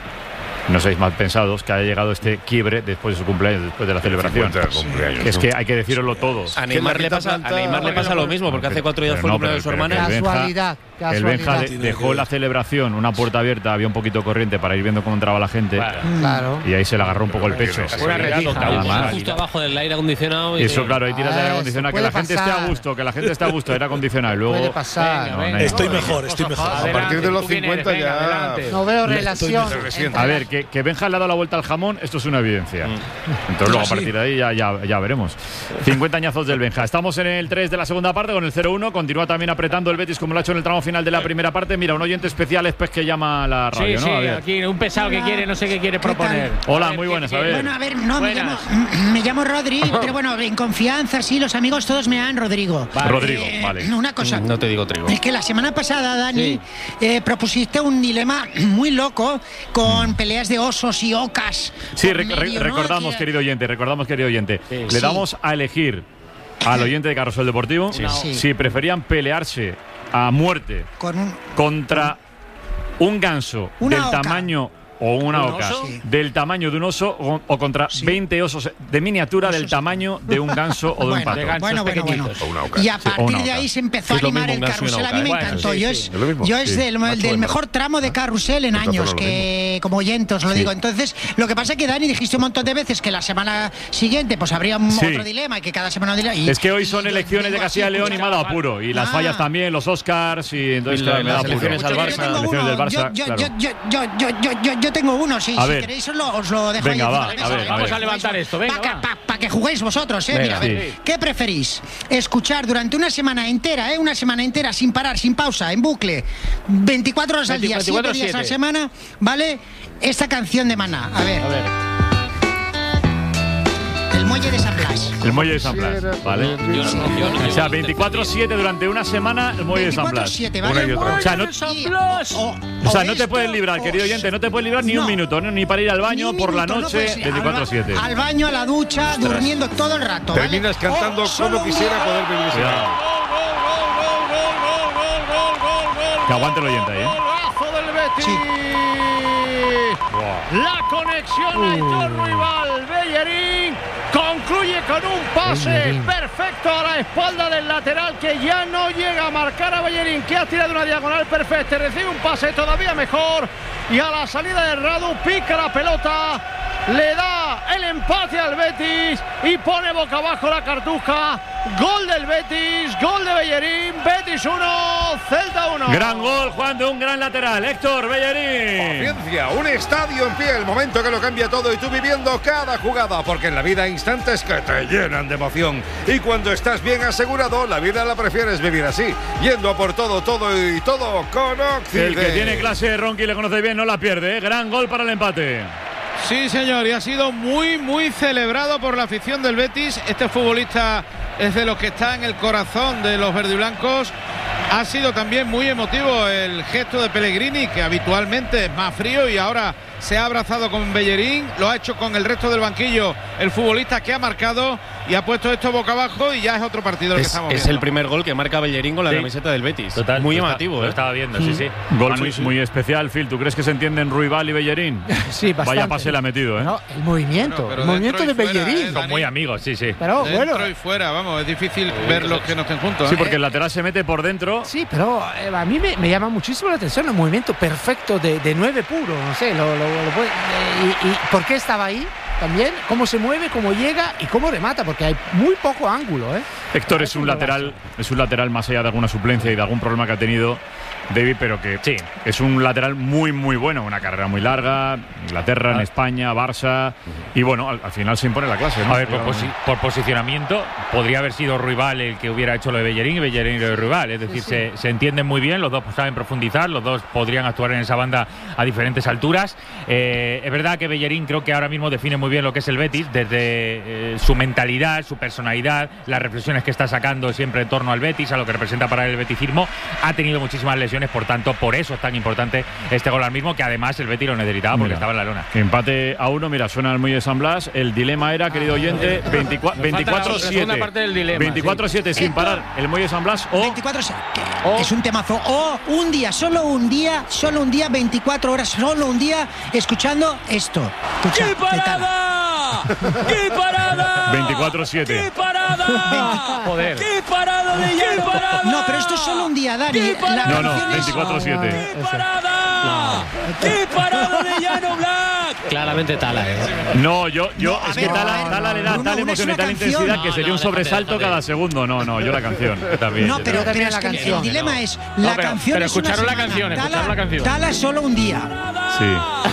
Speaker 3: No seáis mal pensados que haya llegado este quiebre después de su cumpleaños, después de la celebración.
Speaker 4: Cumpleaños,
Speaker 3: es que hay que decirlo todos.
Speaker 1: A Neymar le pasa, a Neymar le pasa lo mismo, porque hace cuatro días fue el cumpleaños de su hermana.
Speaker 7: Casualidad.
Speaker 3: El Benja de, dejó la celebración, una puerta abierta, había un poquito corriente para ir viendo cómo entraba la gente.
Speaker 7: Claro.
Speaker 3: Y ahí se le agarró un poco el pecho.
Speaker 12: Una retija, justo abajo del aire acondicionado.
Speaker 3: Y eso, claro, hay tiras de aire acondicionado. Que la gente esté a gusto, que la gente esté a gusto, aire acondicionado. Y luego.
Speaker 7: Puede pasar.
Speaker 3: No, no,
Speaker 15: estoy mejor, estoy mejor.
Speaker 4: A partir de los cincuenta ya.
Speaker 7: No veo relación.
Speaker 3: A ver, que, que Benja le ha dado la vuelta al jamón, esto es una evidencia. Entonces, luego a partir de ahí ya, ya, ya veremos. cincuenta añazos del Benja. Estamos en el tres de la segunda parte con el cero uno. Continúa también apretando el Betis como lo ha hecho en el tramo final final de la primera parte. Mira, un oyente especial es Pez que llama a la radio,
Speaker 16: sí,
Speaker 3: ¿no?
Speaker 16: Sí, aquí un pesado
Speaker 17: Hola.
Speaker 16: que quiere, no sé qué quiere proponer.
Speaker 3: Hola,
Speaker 16: A ver,
Speaker 3: muy
Speaker 16: ¿qué-
Speaker 3: buenas,
Speaker 16: qué-
Speaker 3: a ver.
Speaker 17: Bueno, a ver, no, me llamo,
Speaker 16: Buenas.
Speaker 17: me llamo Rodri, pero bueno, en confianza, sí, los amigos todos me dan Rodrigo.
Speaker 3: Vale. Rodrigo,
Speaker 17: Eh,
Speaker 3: vale.
Speaker 17: Una cosa.
Speaker 1: No te digo trigo.
Speaker 17: Es que la semana pasada, Dani, eh, propusiste un dilema muy loco con peleas de osos y ocas.
Speaker 3: Sí,
Speaker 17: por
Speaker 3: re- re-
Speaker 17: medio, ¿no?
Speaker 3: recordamos,
Speaker 17: Que-
Speaker 3: querido oyente, recordamos, querido oyente. Le
Speaker 17: Sí.
Speaker 3: damos a elegir al oyente de Carrusel Deportivo
Speaker 17: Sí.
Speaker 3: si preferían pelearse a muerte
Speaker 17: Con un,
Speaker 3: contra un ganso
Speaker 17: Una
Speaker 3: del
Speaker 17: oca.
Speaker 3: tamaño o una
Speaker 17: ¿Un
Speaker 3: oca
Speaker 17: oso? Sí.
Speaker 3: del tamaño de un oso o, o contra veinte osos de miniatura del tamaño de un ganso o de un
Speaker 17: Bueno,
Speaker 3: pato.
Speaker 17: de gansos Bueno, bueno, bueno.
Speaker 3: O una oca.
Speaker 17: Y a
Speaker 3: Sí, o
Speaker 17: partir
Speaker 3: una
Speaker 17: de
Speaker 3: oca.
Speaker 17: ahí se empezó
Speaker 3: Es
Speaker 17: a
Speaker 3: lo
Speaker 17: animar
Speaker 3: mismo
Speaker 17: el
Speaker 3: un ganso y una
Speaker 17: carrusel. A
Speaker 3: oca,
Speaker 17: mí me
Speaker 3: ¿eh? Bueno,
Speaker 17: encantó.
Speaker 3: sí,
Speaker 17: yo
Speaker 3: sí.
Speaker 17: es,
Speaker 3: Es lo mismo.
Speaker 17: yo es
Speaker 3: Sí.
Speaker 17: del,
Speaker 3: Macho
Speaker 17: del
Speaker 3: hembra.
Speaker 17: mejor tramo de carrusel en
Speaker 3: Entonces
Speaker 17: años,
Speaker 3: no lo
Speaker 17: que como oyente os lo
Speaker 3: Sí.
Speaker 17: digo. Entonces, lo que pasa es que Dani dijiste un montón de veces que la semana siguiente pues habría un-
Speaker 3: Sí.
Speaker 17: otro dilema y que cada semana un dilema. y-
Speaker 3: Es que hoy son
Speaker 17: y yo
Speaker 3: elecciones de
Speaker 17: vengo
Speaker 3: Castilla y
Speaker 17: así,
Speaker 3: León y me ha dado apuro. Y las
Speaker 17: Ah.
Speaker 3: fallas también, los Oscars y entonces
Speaker 1: Y
Speaker 3: claro,
Speaker 1: la-
Speaker 3: me da
Speaker 1: las
Speaker 3: apuro.
Speaker 1: elecciones al
Speaker 17: Yo
Speaker 1: Barça.
Speaker 17: tengo
Speaker 3: Elecciones del
Speaker 17: uno,
Speaker 3: Barça,
Speaker 17: yo, yo,
Speaker 3: claro.
Speaker 17: yo, yo, yo, yo, yo, yo tengo uno, sí.
Speaker 3: A
Speaker 17: Si
Speaker 3: ver.
Speaker 17: queréis os lo, os lo dejo
Speaker 3: Venga,
Speaker 17: ahí
Speaker 3: va,
Speaker 17: encima de la
Speaker 3: a
Speaker 17: mesa,
Speaker 3: ver,
Speaker 17: ¿eh?
Speaker 3: a
Speaker 17: Vamos
Speaker 3: ver.
Speaker 17: a levantar esto,
Speaker 16: venga,
Speaker 17: Para que juguéis vosotros, ¿eh?
Speaker 16: Venga,
Speaker 17: Mira, a ver,
Speaker 16: sí.
Speaker 17: ¿qué preferís? Escuchar durante una semana entera, ¿eh? Una semana entera, sin parar, sin pausa, en bucle, veinticuatro horas al día,
Speaker 16: veinticuatro
Speaker 17: siete días a la
Speaker 16: siete.
Speaker 17: semana, ¿vale? Esta canción de Maná. A ver.
Speaker 16: A ver.
Speaker 17: El muelle de San Blas.
Speaker 3: El muelle de San Blas, ¿vale?
Speaker 17: Yo no- yo no-
Speaker 3: O sea, veinticuatro siete durante una semana el muelle de San Blas.
Speaker 17: veinticuatro siete, ¿vale?
Speaker 3: Una y otra. O sea, no,
Speaker 17: O,
Speaker 3: o sea, no te puedes librar, querido oyente, no te puedes librar ni un minuto, ¿no? Ni para ir al baño
Speaker 17: Ni
Speaker 3: por la
Speaker 17: minuto, no
Speaker 3: noche,
Speaker 17: puedes ir
Speaker 3: veinticuatro siete.
Speaker 17: Al, ba- al baño, a la ducha, durmiendo todo el rato. ¿vale?
Speaker 4: Terminas cantando
Speaker 17: O solo
Speaker 4: como
Speaker 17: un
Speaker 4: quisiera
Speaker 17: día-
Speaker 4: poder vivir sin
Speaker 3: Cuidado.
Speaker 4: él.
Speaker 3: Que aguante el oyente ahí, ¿eh?
Speaker 11: Golazo del Betis. La conexión a Aitor Ruibal. Bellerín concluye con un pase perfecto a la espalda del lateral que ya no llega a marcar a Bellerín, que ha tirado una diagonal perfecta. Recibe un pase todavía mejor y a la salida de Radu pica la pelota, le da el empate al Betis y pone boca abajo la cartuja. Gol del Betis, gol de Bellerín. Betis uno, Celta uno.
Speaker 3: Gran gol, Juan, de un gran lateral. Héctor Bellerín.
Speaker 4: Paciencia, un estadio en pie, el momento que lo cambia todo y tú viviendo cada jugada, porque en la vida hay instantes que te llenan de emoción. Y cuando estás bien asegurado, la vida la prefieres vivir así, yendo a por todo, todo y todo con Occident.
Speaker 3: El que tiene clase de Ronqui y le conoce bien no la pierde, ¿eh? Gran gol para el empate.
Speaker 14: Sí, señor, y ha sido muy, muy celebrado por la afición del Betis. Este futbolista es de los que está en el corazón de los verdiblancos. Ha sido también muy emotivo el gesto de Pellegrini, que habitualmente es más frío y ahora se ha abrazado con Bellerín. Lo ha hecho con el resto del banquillo el futbolista que ha marcado y ha puesto esto boca abajo y ya es otro partido el que
Speaker 1: Es,
Speaker 14: estamos
Speaker 1: es
Speaker 14: viendo.
Speaker 1: el primer gol que marca Bellerín con la
Speaker 14: Sí.
Speaker 1: camiseta del Betis.
Speaker 18: Total,
Speaker 1: Muy
Speaker 18: lo está-
Speaker 1: llamativo,
Speaker 18: lo
Speaker 1: ¿eh?
Speaker 18: estaba viendo, sí, sí.
Speaker 3: Gol
Speaker 18: Ah,
Speaker 3: muy,
Speaker 18: sí, sí.
Speaker 3: muy especial, Phil. ¿Tú crees que se entienden Ruibal y Bellerín?
Speaker 18: Sí, bastante.
Speaker 3: Vaya pase le ha metido, ¿eh?
Speaker 18: No, el movimiento, el movimiento de Bellerín. Son muy amigos, sí, sí. Pero
Speaker 14: Dentro
Speaker 18: bueno.
Speaker 14: y fuera, vamos, es difícil ver los que no estén juntos.
Speaker 3: Sí,
Speaker 14: ¿eh?
Speaker 3: porque el lateral se mete por dentro.
Speaker 18: Sí, pero eh, a mí me, me llama muchísimo la atención el movimiento perfecto de, de nueve puro. No sé, lo, lo- lo puede- eh, y, y por qué estaba ahí también, cómo se mueve, cómo llega y cómo remata, porque hay muy poco ángulo, ¿eh?
Speaker 3: Héctor es un lateral, es un lateral más allá de alguna suplencia y de algún problema que ha tenido David, pero que es un lateral muy, muy bueno. Una carrera muy larga, Inglaterra, en España, Barça. Y bueno, al, al final se impone la clase, ¿no?
Speaker 18: A ver, por, posi- por posicionamiento, podría haber sido Ruibal el que hubiera hecho lo de Bellerín y Bellerín lo de Ruibal. Es decir, Se, se entienden muy bien, los dos saben profundizar, los dos podrían actuar en esa banda a diferentes alturas. Eh, es verdad que Bellerín creo que ahora mismo define muy bien lo que es el Betis, desde eh, su mentalidad, su personalidad, las reflexiones que está sacando siempre en torno al Betis, a lo que representa para el beticismo. Ha tenido muchísimas lesiones, por tanto, por eso es tan importante este gol al mismo, que además el Betis lo necesitaba porque
Speaker 3: Mira.
Speaker 18: estaba en la lona.
Speaker 3: Empate a uno, mira, suena el muelle de San Blas. El dilema era, querido oyente, veinticuatro siete. veinticuatro siete sin parar el muelle de San Blas o.
Speaker 17: veinticuatro, que es un temazo. O un día, solo un día, solo un día, veinticuatro horas, solo un día, escuchando esto. Escucha,
Speaker 10: ¡Qué parada! ¡Qué parada!
Speaker 3: veinticuatro siete.
Speaker 10: ¡Qué parada!
Speaker 3: Joder.
Speaker 10: ¡Qué parada de Llano!
Speaker 17: No, pero esto es solo un día, Dani. La
Speaker 3: No, no,
Speaker 17: canción es-
Speaker 3: veinticuatro siete.
Speaker 10: ¡Qué parada! ¡Qué parada de Llano Black!
Speaker 12: Claramente Tala, ¿eh?
Speaker 3: No, yo, yo,
Speaker 17: No, a
Speaker 3: es
Speaker 17: ver,
Speaker 3: que Tala,
Speaker 17: a ver,
Speaker 3: Tala le da
Speaker 17: Bruno,
Speaker 3: tal
Speaker 17: una es
Speaker 3: emoción y
Speaker 17: una
Speaker 3: tal
Speaker 17: canción.
Speaker 3: intensidad que
Speaker 17: No,
Speaker 3: sería
Speaker 17: no,
Speaker 3: un
Speaker 17: déjate,
Speaker 3: sobresalto
Speaker 17: déjate.
Speaker 3: cada segundo. No, no, yo la canción también.
Speaker 17: No,
Speaker 3: yo
Speaker 17: pero,
Speaker 3: también.
Speaker 17: pero es que el, el dilema es la
Speaker 18: No, pero-
Speaker 17: canción
Speaker 18: pero
Speaker 17: es una
Speaker 18: escucharon la
Speaker 17: semana.
Speaker 18: canción,
Speaker 17: Tala,
Speaker 18: escucharon la canción.
Speaker 17: Tala solo un día.
Speaker 3: Sí.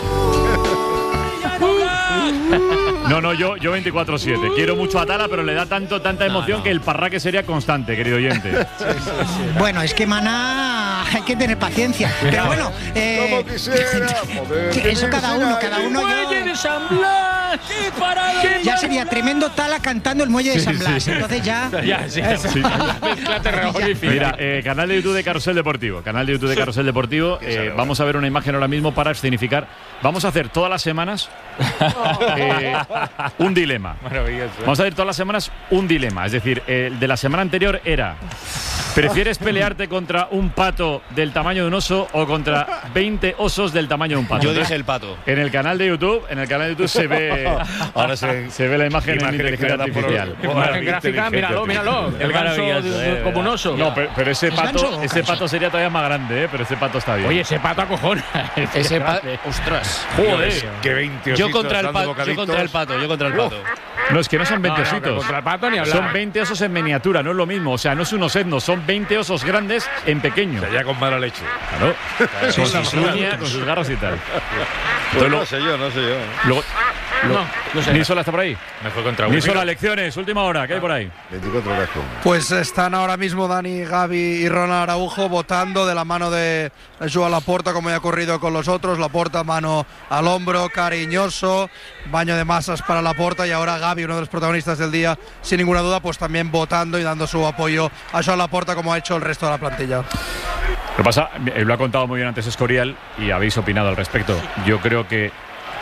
Speaker 3: No, no, yo, yo veinticuatro siete. Quiero mucho a Tala, pero le da tanto, tanta emoción que el parraque sería constante, querido oyente.
Speaker 17: Bueno, es que Maná sea, hay que tener paciencia. Pero bueno, eh,
Speaker 13: Como quisiera poder
Speaker 17: eso cada uno, cada uno.
Speaker 10: ¡Muelle de San Blas! ¡Qué parada!
Speaker 17: Ya sería tremendo Tala cantando el muelle de
Speaker 3: Sí,
Speaker 17: San Blas.
Speaker 3: sí.
Speaker 17: Entonces ya.
Speaker 3: Ya, sí, sí. Mira, eh, canal de YouTube de Carrusel Deportivo. Canal de YouTube de Carrusel Deportivo. Eh, vamos a ver una imagen ahora mismo para escenificar. Vamos a hacer todas las semanas eh, un dilema.
Speaker 18: Maravilloso.
Speaker 3: Vamos a hacer todas las semanas un dilema. Es decir, el de la semana anterior era: ¿prefieres pelearte contra un pato del tamaño de un oso o contra veinte osos del tamaño de un pato?
Speaker 1: Yo dije el pato.
Speaker 3: En el canal de YouTube, en el canal de YouTube se ve
Speaker 1: Ahora se,
Speaker 3: se ve la imagen,
Speaker 1: imagen
Speaker 3: en inteligencia
Speaker 1: creada por-
Speaker 3: artificial.
Speaker 1: por- Imagen
Speaker 10: gráfica, míralo, míralo. El ganso de- como un oso.
Speaker 3: No, pero, pero ese
Speaker 10: ¿Es
Speaker 3: pato,
Speaker 10: ganso o
Speaker 3: ese
Speaker 10: ganso?
Speaker 3: pato sería todavía más grande, ¿eh? Pero ese pato está bien.
Speaker 10: Oye, ese pato acojona.
Speaker 1: Ese pato. Ostras.
Speaker 3: Joder.
Speaker 2: Que veinte
Speaker 1: Yo
Speaker 2: ositos
Speaker 1: contra el
Speaker 2: dando
Speaker 1: pato. Yo
Speaker 2: bocaditos.
Speaker 1: contra el pato. Yo contra el pato.
Speaker 3: No, es que no son veinte
Speaker 10: No, no, que
Speaker 3: ositos.
Speaker 10: contra el pato ni hablar.
Speaker 3: Son veinte osos en miniatura, no es lo mismo. O sea, no es unos etnos, son veinte osos grandes en pequeño.
Speaker 2: Ya con mala leche.
Speaker 3: Claro.
Speaker 2: Sí,
Speaker 3: Con
Speaker 2: sí,
Speaker 3: sus
Speaker 2: sí.
Speaker 3: uñas, con sus garras y tal.
Speaker 4: Pues
Speaker 3: Luego-
Speaker 4: no sé yo, no sé yo.
Speaker 3: Luego,
Speaker 10: No, no sé.
Speaker 3: Nisola está por ahí.
Speaker 18: Mejor contra uno.
Speaker 3: Nisola, lecciones, última hora, ¿qué hay por ahí?
Speaker 2: veinticuatro horas con.
Speaker 19: Pues están ahora mismo Dani, Gavi y Ronald Araujo votando de la mano de Joan Laporta, como ya ha ocurrido con los otros. Laporta, mano al hombro, cariñoso, baño de masas para Laporta, y ahora Gavi, uno de los protagonistas del día, sin ninguna duda, pues también votando y dando su apoyo a Joan Laporta, como ha hecho el resto de la plantilla.
Speaker 3: Lo que pasa, eh, lo ha contado muy bien antes Escorial y habéis opinado al respecto. Yo creo que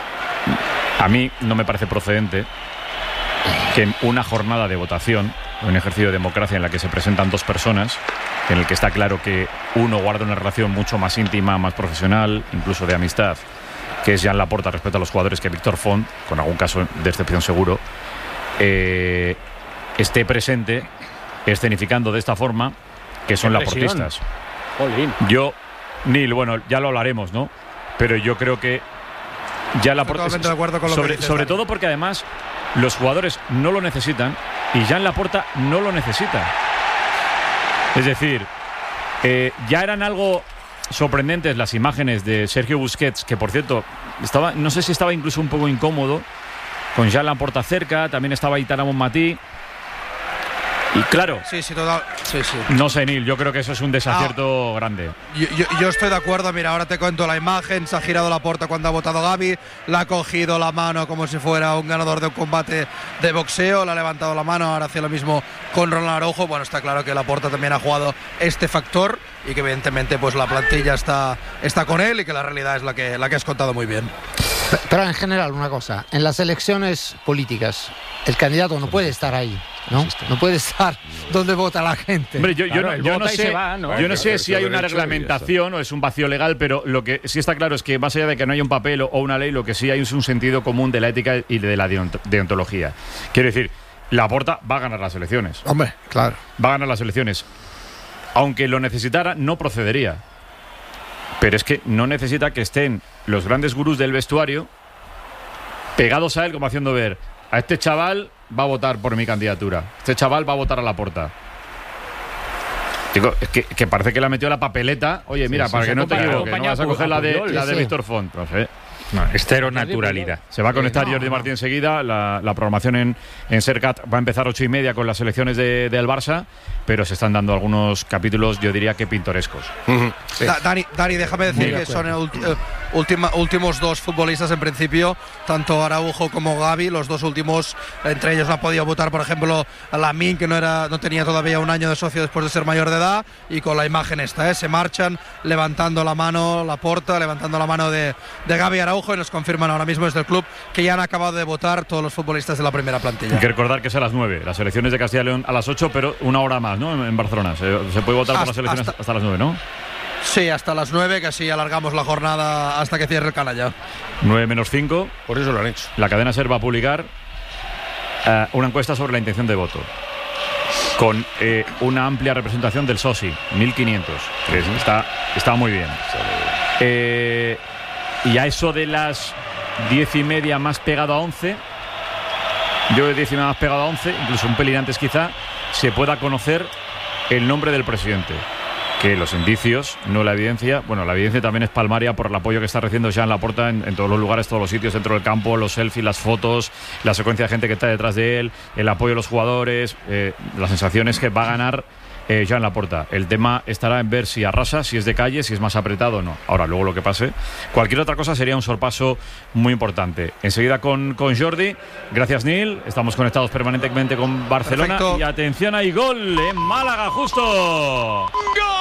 Speaker 3: a mí no me parece procedente que en una jornada de votación, un ejercicio de democracia en la que se presentan dos personas, en el que está claro que uno guarda una relación mucho más íntima, más profesional, incluso de amistad, que es Joan Laporta respecto a los jugadores, que Víctor Font, con algún caso de excepción seguro, eh, esté presente escenificando de esta forma, que son
Speaker 10: Qué presión.
Speaker 3: laportistas.
Speaker 10: Jolín.
Speaker 3: Yo, Neil, bueno, ya lo hablaremos, ¿no? Pero yo creo que ya Laporta,
Speaker 19: Totalmente de acuerdo con lo que
Speaker 3: sobre,
Speaker 19: dices,
Speaker 3: sobre
Speaker 19: Dani.
Speaker 3: todo porque además los jugadores no lo necesitan y Joan Laporta no lo necesita. Es decir, eh, ya eran algo sorprendentes las imágenes de Sergio Busquets, que por cierto estaba, no sé si estaba incluso un poco incómodo con Joan Laporta cerca, también estaba Aitana Bonmatí. Y claro,
Speaker 19: Sí, sí, total. Sí, sí.
Speaker 3: no sé, Neil, yo creo que eso es un desacierto grande.
Speaker 19: Yo, yo- yo estoy de acuerdo, mira, ahora te cuento la imagen, se ha girado la puerta cuando ha votado Gavi, le ha cogido la mano como si fuera un ganador de un combate de boxeo, le ha levantado la mano, ahora hace lo mismo con Ronald Araujo. Bueno, está claro que Laporta también ha jugado este factor y que evidentemente pues la plantilla está, está con él y que la realidad es la que, la que has contado muy bien.
Speaker 20: Pero en general, una cosa, en las elecciones políticas, el candidato no puede estar ahí, ¿no? No puede estar donde vota la gente.
Speaker 3: Hombre, yo, yo
Speaker 20: Claro,
Speaker 3: no,
Speaker 20: él
Speaker 3: yo
Speaker 20: vota
Speaker 3: no
Speaker 20: y
Speaker 3: sé,
Speaker 20: se va, ¿no?
Speaker 3: yo no sé
Speaker 20: Bueno,
Speaker 3: si hay una
Speaker 20: derecho y ya
Speaker 3: reglamentación o es un vacío legal, pero lo que sí está claro es que más allá de que no haya un papel o una ley, lo que sí hay es un sentido común de la ética y de la deont- deontología. Quiero decir, Laporta va a ganar las elecciones.
Speaker 20: Hombre, claro.
Speaker 3: Va a ganar las elecciones. Aunque lo necesitara, no procedería. Pero es que no necesita que estén los grandes gurús del vestuario pegados a él, como haciendo ver: a este chaval va a votar por mi candidatura, este chaval va a votar a Laporta. Digo, es que, que parece que le ha metido la papeleta. Oye,
Speaker 18: Sí,
Speaker 3: mira,
Speaker 18: sí,
Speaker 3: para
Speaker 18: se
Speaker 3: que no te
Speaker 18: acompaña-
Speaker 3: equivoques, no vas a
Speaker 18: acompaña
Speaker 3: coger la de,
Speaker 18: a Puyol,
Speaker 3: la de
Speaker 18: sí.
Speaker 3: Víctor Font. No sé.
Speaker 18: No, es cero naturalidad.
Speaker 3: Se va a conectar
Speaker 18: Sí, no,
Speaker 3: Jordi
Speaker 18: no.
Speaker 3: Martí enseguida. La, la programación en, en Sercat va a empezar ocho y media con las selecciones de- del Barça, pero se están dando algunos capítulos, yo diría que pintorescos.
Speaker 19: Da- Dani, Dani, déjame decir
Speaker 3: Muy de
Speaker 19: que son
Speaker 3: acuerdo.
Speaker 19: el ulti- eh, última- últimos dos futbolistas en principio, tanto Araujo como Gavi, los dos últimos, entre ellos no ha podido votar, por ejemplo, a Lamine, que no era, no tenía todavía un año de socio después de ser mayor de edad, y con la imagen esta, ¿eh? Se marchan levantando la mano Laporta, levantando la mano de, de Gavi Araujo, y nos confirman ahora mismo desde el club que ya han acabado de votar todos los futbolistas de la primera plantilla.
Speaker 3: Hay que recordar que es a las nueve. Las elecciones de Castilla y León a las ocho, pero una hora más, ¿no? En, en Barcelona. Se, se puede votar por las
Speaker 19: Hasta-
Speaker 3: elecciones hasta,
Speaker 19: hasta-
Speaker 3: las nueve, ¿no?
Speaker 19: Sí, hasta las nueve, que así alargamos la jornada hasta que cierre el canalla.
Speaker 3: nueve menos cinco.
Speaker 4: Por eso lo han hecho.
Speaker 3: La cadena SER va a publicar eh, una encuesta sobre la intención de voto, con eh, una amplia representación del SOSI, mil quinientos, que es- está, está muy bien. Eh, y a eso de las diez y media más pegado a once, yo de diez y media más pegado a once, incluso un pelín antes quizá, se pueda conocer el nombre del presidente. Que los indicios, no la evidencia, bueno, la evidencia también es palmaria por el apoyo que está recibiendo Joan Laporta en, en todos los lugares, todos los sitios, dentro del campo, los selfies, las fotos, la secuencia de gente que está detrás de él, el apoyo de los jugadores, eh, la sensación es que va a ganar eh, Joan Laporta. El tema estará en ver si arrasa, si es de calle, si es más apretado o no. Ahora, luego lo que pase. Cualquier otra cosa sería un sorpaso muy importante. Enseguida con, con Jordi. Gracias, Neil. Estamos conectados permanentemente con Barcelona. Perfecto. Y atención, hay gol en Málaga, justo.
Speaker 14: ¡Gol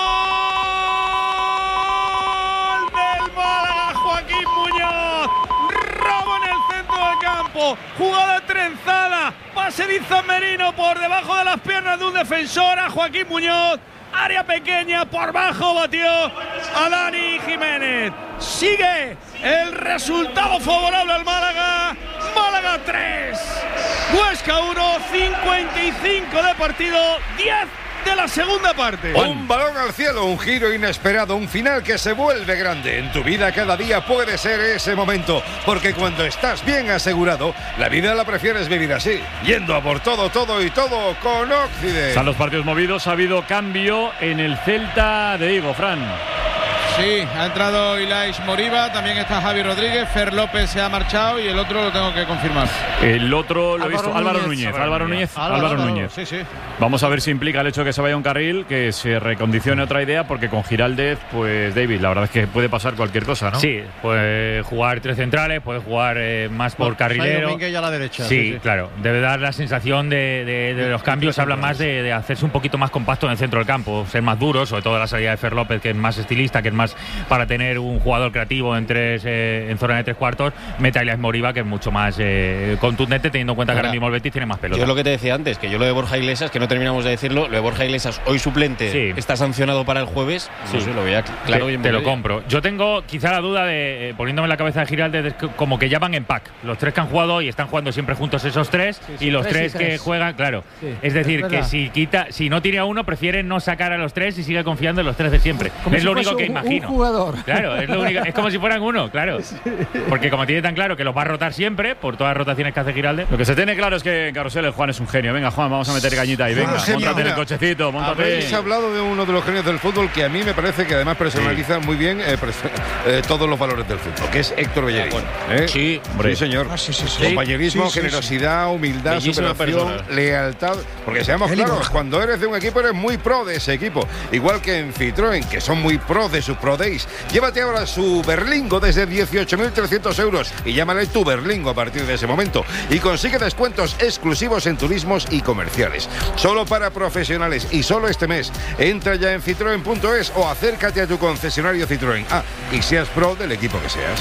Speaker 14: del Málaga! Joaquín Muñoz. Robo en el centro del campo. Jugada trenzada. Pase de Izan por debajo de las piernas de un defensor a Joaquín Muñoz. Área pequeña, por bajo batió a Dani Jiménez. Sigue el resultado favorable al Málaga. Málaga tres, Huesca uno, cincuenta y cinco de partido, diez de la segunda parte.
Speaker 4: Un balón al cielo, un giro inesperado, un final que se vuelve grande. En tu vida cada día puede ser ese momento, porque cuando estás bien asegurado, la vida la prefieres vivir así, yendo a por todo, todo y todo con Occident.
Speaker 3: Están los partidos movidos, ha habido cambio en el Celta de Vigo, Fran.
Speaker 14: Sí, ha entrado Ilais Moriba, también está Javi Rodríguez, Fer López se ha marchado y el otro lo tengo que confirmar.
Speaker 3: El otro lo he
Speaker 14: Álvaro
Speaker 3: visto, Álvaro
Speaker 14: Núñez.
Speaker 3: Núñez.
Speaker 14: Álvaro
Speaker 3: Álvaro
Speaker 14: Núñez.
Speaker 3: Núñez.
Speaker 14: Álvaro,
Speaker 3: Álvaro
Speaker 14: Álvaro,
Speaker 3: Núñez.
Speaker 14: sí, sí.
Speaker 3: Vamos a ver si implica el hecho de que se vaya a un carril, que se recondicione otra idea, porque con Giraldez, pues David, la verdad es que puede pasar cualquier cosa, ¿no?
Speaker 18: Sí, puede jugar tres centrales, puede jugar eh, más por carrilero.
Speaker 7: Domínguez a la derecha.
Speaker 18: Sí,
Speaker 7: Sí, sí.
Speaker 18: claro. Debe dar la sensación de, de, de los cambios, hablan más de, de hacerse un poquito más compacto en el centro del campo, ser más duro, sobre todo la salida de Fer López, que es más estilista, que es más para tener un jugador creativo en tres eh, en zona de tres cuartos. Mete a Ilais Moriba, que es mucho más eh, contundente, teniendo en cuenta que ahora mismo el Betis tiene más pelota.
Speaker 21: Yo lo que te decía antes, que yo lo de Borja Iglesias, que no terminamos de decirlo, lo de Borja Iglesias hoy suplente,
Speaker 18: Sí.
Speaker 21: está sancionado para el jueves,
Speaker 18: Sí.
Speaker 21: no sé, lo veía claro.
Speaker 18: te,
Speaker 21: y en
Speaker 18: te lo
Speaker 21: medio.
Speaker 18: compro. Yo tengo quizá la duda de, eh, poniéndome en la cabeza de Giraldez, de que como que ya van en pack. Los tres que han jugado y están jugando siempre juntos esos tres,
Speaker 20: Sí, sí,
Speaker 18: y los
Speaker 20: tres
Speaker 18: tres,
Speaker 20: y
Speaker 18: que
Speaker 20: tres.
Speaker 18: juegan, claro.
Speaker 20: Sí,
Speaker 18: es decir,
Speaker 20: es
Speaker 18: que
Speaker 20: verdad.
Speaker 18: si quita, si no tiene a uno, prefiere no sacar a los tres y sigue confiando en los tres de siempre.
Speaker 20: Como
Speaker 18: es
Speaker 20: si
Speaker 18: lo
Speaker 20: fuese
Speaker 18: único que
Speaker 20: un- un
Speaker 18: imagino.
Speaker 20: jugador.
Speaker 18: Claro, es, lo único, es como si fueran uno, claro. Porque como tiene tan claro que los va a rotar siempre, por todas las rotaciones que hace Giraldez.
Speaker 3: Lo que se tiene claro es que en Carrusel el Juan es un genio. Venga, Juan, vamos a meter cañita ahí. Venga,
Speaker 4: Un genio,
Speaker 3: móntate en el
Speaker 4: mira.
Speaker 3: cochecito, móntate.
Speaker 4: Habéis hablado de uno de los genios del fútbol que a mí me parece que además personaliza muy bien eh, pres- eh, todos los valores del fútbol, que es Héctor Bellerín. ¿eh?
Speaker 21: Sí,
Speaker 4: sí, señor.
Speaker 21: Ah, sí, sí, sí.
Speaker 4: Compañerismo,
Speaker 21: Sí, sí, sí.
Speaker 4: generosidad, humildad,
Speaker 21: Bellísima
Speaker 4: superación,
Speaker 21: persona.
Speaker 4: lealtad. Porque seamos
Speaker 21: Él y
Speaker 4: claros,
Speaker 21: Borja.
Speaker 4: cuando eres de un equipo eres muy pro de ese equipo. Igual que en Citroën, que son muy pro de sus Pro Days. Llévate ahora su Berlingo desde dieciocho mil trescientos euros y llámale tu Berlingo a partir de ese momento. Y consigue descuentos exclusivos en turismos y comerciales. Solo para profesionales y solo este mes. Entra ya en citroen punto es o acércate a tu concesionario Citroën. Ah, y seas pro del equipo que seas.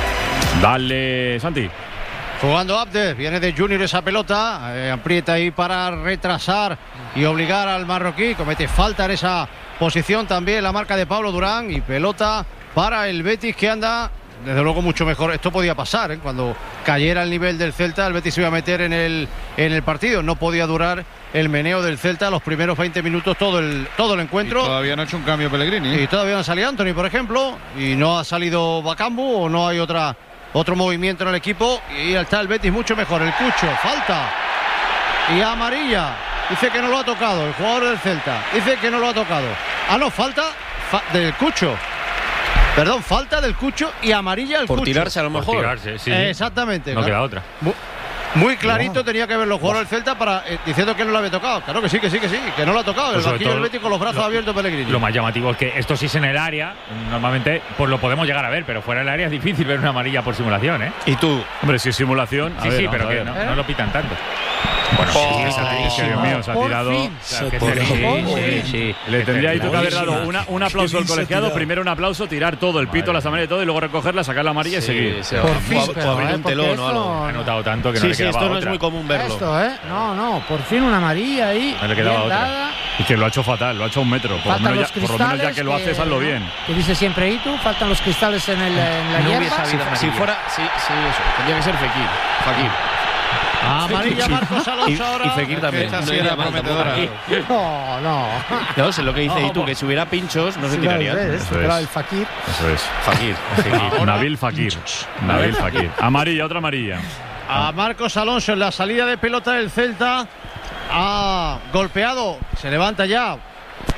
Speaker 3: Dale, Santi.
Speaker 7: Jugando Abdes, viene de Junior esa pelota, eh, aprieta ahí para retrasar y obligar al marroquí, comete falta en esa posición también la marca de Pablo Durán y pelota para el Betis que anda desde luego mucho mejor. Esto podía pasar, ¿eh? Cuando cayera el nivel del Celta, el Betis se iba a meter en el, en el partido, no podía durar el meneo del Celta los primeros veinte minutos, todo el, todo el encuentro.
Speaker 14: Y todavía no ha hecho un cambio Pellegrini.
Speaker 7: Y todavía no ha salido Anthony, por ejemplo, y no ha salido Bakambu o no hay otra otro movimiento en el equipo y está el Betis mucho mejor. El Cucho, falta y amarilla. Dice que no lo ha tocado el jugador del Celta. Dice que no lo ha tocado. Ah, no, falta fa- del Cucho. Perdón, falta del Cucho y amarilla el
Speaker 21: Por
Speaker 7: Cucho.
Speaker 21: tirarse a lo mejor.
Speaker 18: Por tirarse, sí.
Speaker 7: Exactamente.
Speaker 18: No
Speaker 7: claro.
Speaker 18: queda otra.
Speaker 7: Mu- Muy clarito tenía que ver los jugadores del Celta para eh, diciendo que no lo había tocado. Claro que sí, que sí, que sí, que no lo ha tocado.
Speaker 18: Pues
Speaker 7: El
Speaker 18: sobre
Speaker 7: banquillo
Speaker 18: todo
Speaker 7: del Betis con los brazos
Speaker 18: lo-
Speaker 7: abiertos Pellegrini.
Speaker 18: Lo más llamativo es que esto sí es en el área, normalmente pues lo podemos llegar a ver, pero fuera del área es difícil ver una amarilla por simulación, ¿eh?
Speaker 21: Y tú,
Speaker 3: hombre, si es simulación. a
Speaker 18: Sí,
Speaker 3: ver,
Speaker 18: sí,
Speaker 3: vamos
Speaker 18: pero
Speaker 3: a
Speaker 18: que
Speaker 3: ver.
Speaker 18: no, no lo pitan tanto. Bueno,
Speaker 3: Oh,
Speaker 18: sí,
Speaker 3: sí,
Speaker 18: esa-
Speaker 3: sí,
Speaker 18: esa-
Speaker 3: Dios mío, se ha
Speaker 18: por
Speaker 3: tirado.
Speaker 18: fin.
Speaker 3: Claro,
Speaker 18: Se
Speaker 3: que
Speaker 18: por
Speaker 3: sí,
Speaker 18: fin.
Speaker 3: sí, sí. Le tendría ahí tú que haber dado una, un aplauso al colegiado, primero un aplauso, tirar todo, el pito, la amarilla y todo, y luego recogerla, sacar la amarilla y seguir.
Speaker 20: Por fin, pero,
Speaker 21: abrir
Speaker 20: ¿eh?
Speaker 21: un
Speaker 20: Porque
Speaker 21: telón o
Speaker 20: esto-
Speaker 21: algo.
Speaker 18: Ha notado tanto que no
Speaker 21: Sí,
Speaker 18: le
Speaker 21: sí,
Speaker 18: quedaba
Speaker 21: esto no
Speaker 18: otra.
Speaker 21: es muy común verlo.
Speaker 20: Esto, ¿eh? No, no, por fin una amarilla ahí.
Speaker 18: No le quedaba
Speaker 20: bien
Speaker 18: otra.
Speaker 20: dada.
Speaker 3: Y que lo ha hecho fatal, lo ha hecho a un metro. Por lo,
Speaker 20: Faltan
Speaker 3: menos
Speaker 20: los
Speaker 3: ya, por lo menos ya
Speaker 20: cristales
Speaker 3: que lo haces, hazlo bien.
Speaker 20: Que dice siempre Itu, faltan los cristales en, el, en la
Speaker 21: No
Speaker 20: hierba.
Speaker 21: hubiese habido amarilla. Si fuera, sí, sí, eso. Tendría que ser Fekir. Fakir.
Speaker 7: Amarilla
Speaker 21: Sí.
Speaker 7: Marcos Alonso
Speaker 21: Y-
Speaker 7: ahora.
Speaker 21: y Fekir también.
Speaker 14: Esta
Speaker 21: No
Speaker 14: sí
Speaker 21: iría
Speaker 14: era
Speaker 21: mal
Speaker 14: prometedora.
Speaker 21: tampoco.
Speaker 20: No, no.
Speaker 21: No, sé lo que dice
Speaker 20: No,
Speaker 21: Itu, que si hubiera pinchos no se
Speaker 20: Sí,
Speaker 21: tirarían.
Speaker 20: ¿ves?
Speaker 3: Eso
Speaker 20: Pero
Speaker 3: es.
Speaker 20: el Fakir.
Speaker 3: Eso es.
Speaker 21: Fakir. Fakir.
Speaker 3: Nabil Fakir. Nabil Fakir. Amarilla, otra amarilla.
Speaker 7: A Marcos Alonso en la salida de pelota del Celta. Ha golpeado. Se levanta ya.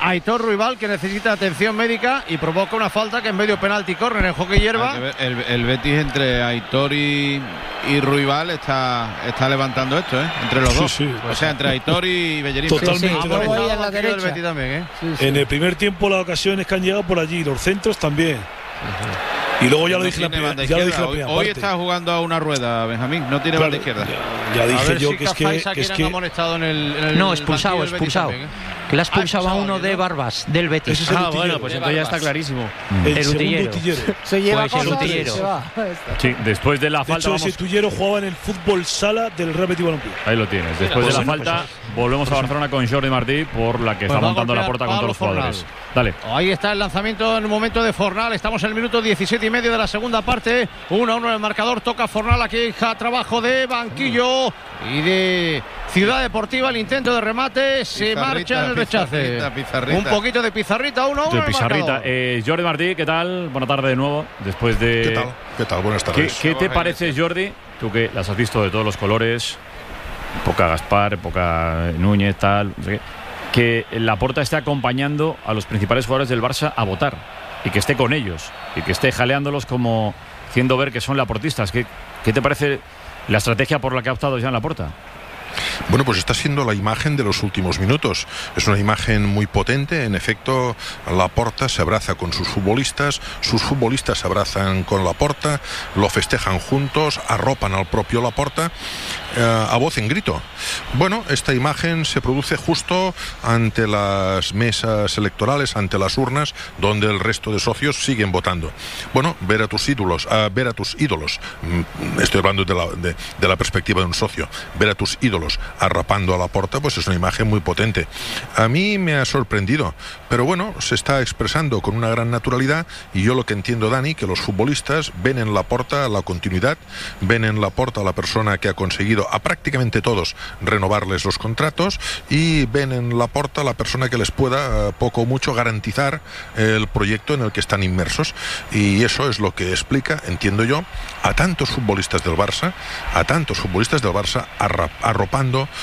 Speaker 11: Aitor Ruibal, que necesita atención médica y provoca una falta que en medio penalti córner en hockey hierba.
Speaker 6: El, el Betis entre Aitor y, y Ruibal está, está levantando esto, ¿eh? Entre los
Speaker 15: sí,
Speaker 6: dos.
Speaker 15: Sí,
Speaker 6: o sea, entre Aitor y Bellerín.
Speaker 15: Totalmente.
Speaker 6: Sí, sí.
Speaker 15: Ah,
Speaker 6: Bueno,
Speaker 15: en,
Speaker 6: la derecha. Betis también, ¿eh?
Speaker 15: sí, sí. En el primer tiempo las ocasiones que han llegado por allí, los centros también. Uh-huh. Y luego ya lo dije la primera, ya lo dije la primera
Speaker 6: Hoy, hoy está jugando a una rueda, Benjamín. No tiene
Speaker 15: claro,
Speaker 6: banda izquierda.
Speaker 15: Ya, ya dije yo si que es que, que, es que...
Speaker 11: amonestado en el, en el
Speaker 20: no, expulsado, expulsado. También, ¿eh? Que le ha expulsado a uno de Barbas, del Betis.
Speaker 1: Es ah, bueno, pues entonces ya está clarísimo.
Speaker 15: El, el utillero. utillero.
Speaker 20: Se lleva
Speaker 1: pues
Speaker 20: el utillero.
Speaker 3: Sí, después de la
Speaker 15: de
Speaker 3: falta.
Speaker 15: Hecho,
Speaker 3: vamos...
Speaker 15: ese utillero jugaba en el fútbol sala del Real Betis Balompié.
Speaker 3: Ahí lo tienes. Después de la falta, volvemos a Barcelona con Jordi Martí por la que
Speaker 11: pues
Speaker 3: está montando la puerta con todos los jugadores. Dale.
Speaker 11: Ahí está el lanzamiento en el momento de Fornal. Estamos en el minuto diecisiete y medio de la segunda parte. uno a uno en el marcador. Toca Fornal aquí. Trabajo de banquillo y de Ciudad Deportiva. El intento de remate. Se
Speaker 6: pizarrita,
Speaker 11: marcha en el rechace.
Speaker 6: Pizarrita, pizarrita.
Speaker 11: Un poquito de pizarrita. uno a uno.
Speaker 3: De pizarrita. Eh, Jordi Martí, ¿qué tal? Buena tarde de nuevo. Después de.
Speaker 22: ¿Qué tal? ¿Qué tal? Buenas tardes.
Speaker 3: ¿Qué, qué te parece, Jordi? Tú que las has visto de todos los colores. Poca Gaspar, poca Núñez, tal. No sé qué. Que Laporta esté acompañando a los principales jugadores del Barça a votar y que esté con ellos y que esté jaleándolos como haciendo ver que son laportistas. ¿Qué, qué te parece la estrategia por la que ha optado Joan Laporta?
Speaker 22: Bueno, pues está siendo la imagen de los últimos minutos. Es una imagen muy potente. En efecto, Laporta se abraza con sus futbolistas, sus futbolistas se abrazan con Laporta, lo festejan juntos, arropan al propio Laporta eh, a voz en grito. Bueno, esta imagen se produce justo ante las mesas electorales, ante las urnas, donde el resto de socios siguen votando. Bueno, ver a tus ídolos, uh, ver a tus ídolos, estoy hablando de la, de, de la perspectiva de un socio, ver a tus ídolos arrapando a Laporta, pues es una imagen muy potente. A mí me ha sorprendido, pero bueno, se está expresando con una gran naturalidad y yo lo que entiendo, Dani, que los futbolistas ven en Laporta la continuidad, ven en Laporta la persona que ha conseguido a prácticamente todos renovarles los contratos y ven en Laporta la persona que les pueda, poco o mucho, garantizar el proyecto en el que están inmersos, y eso es lo que explica, entiendo yo, a tantos futbolistas del Barça, a tantos futbolistas del Barça arropando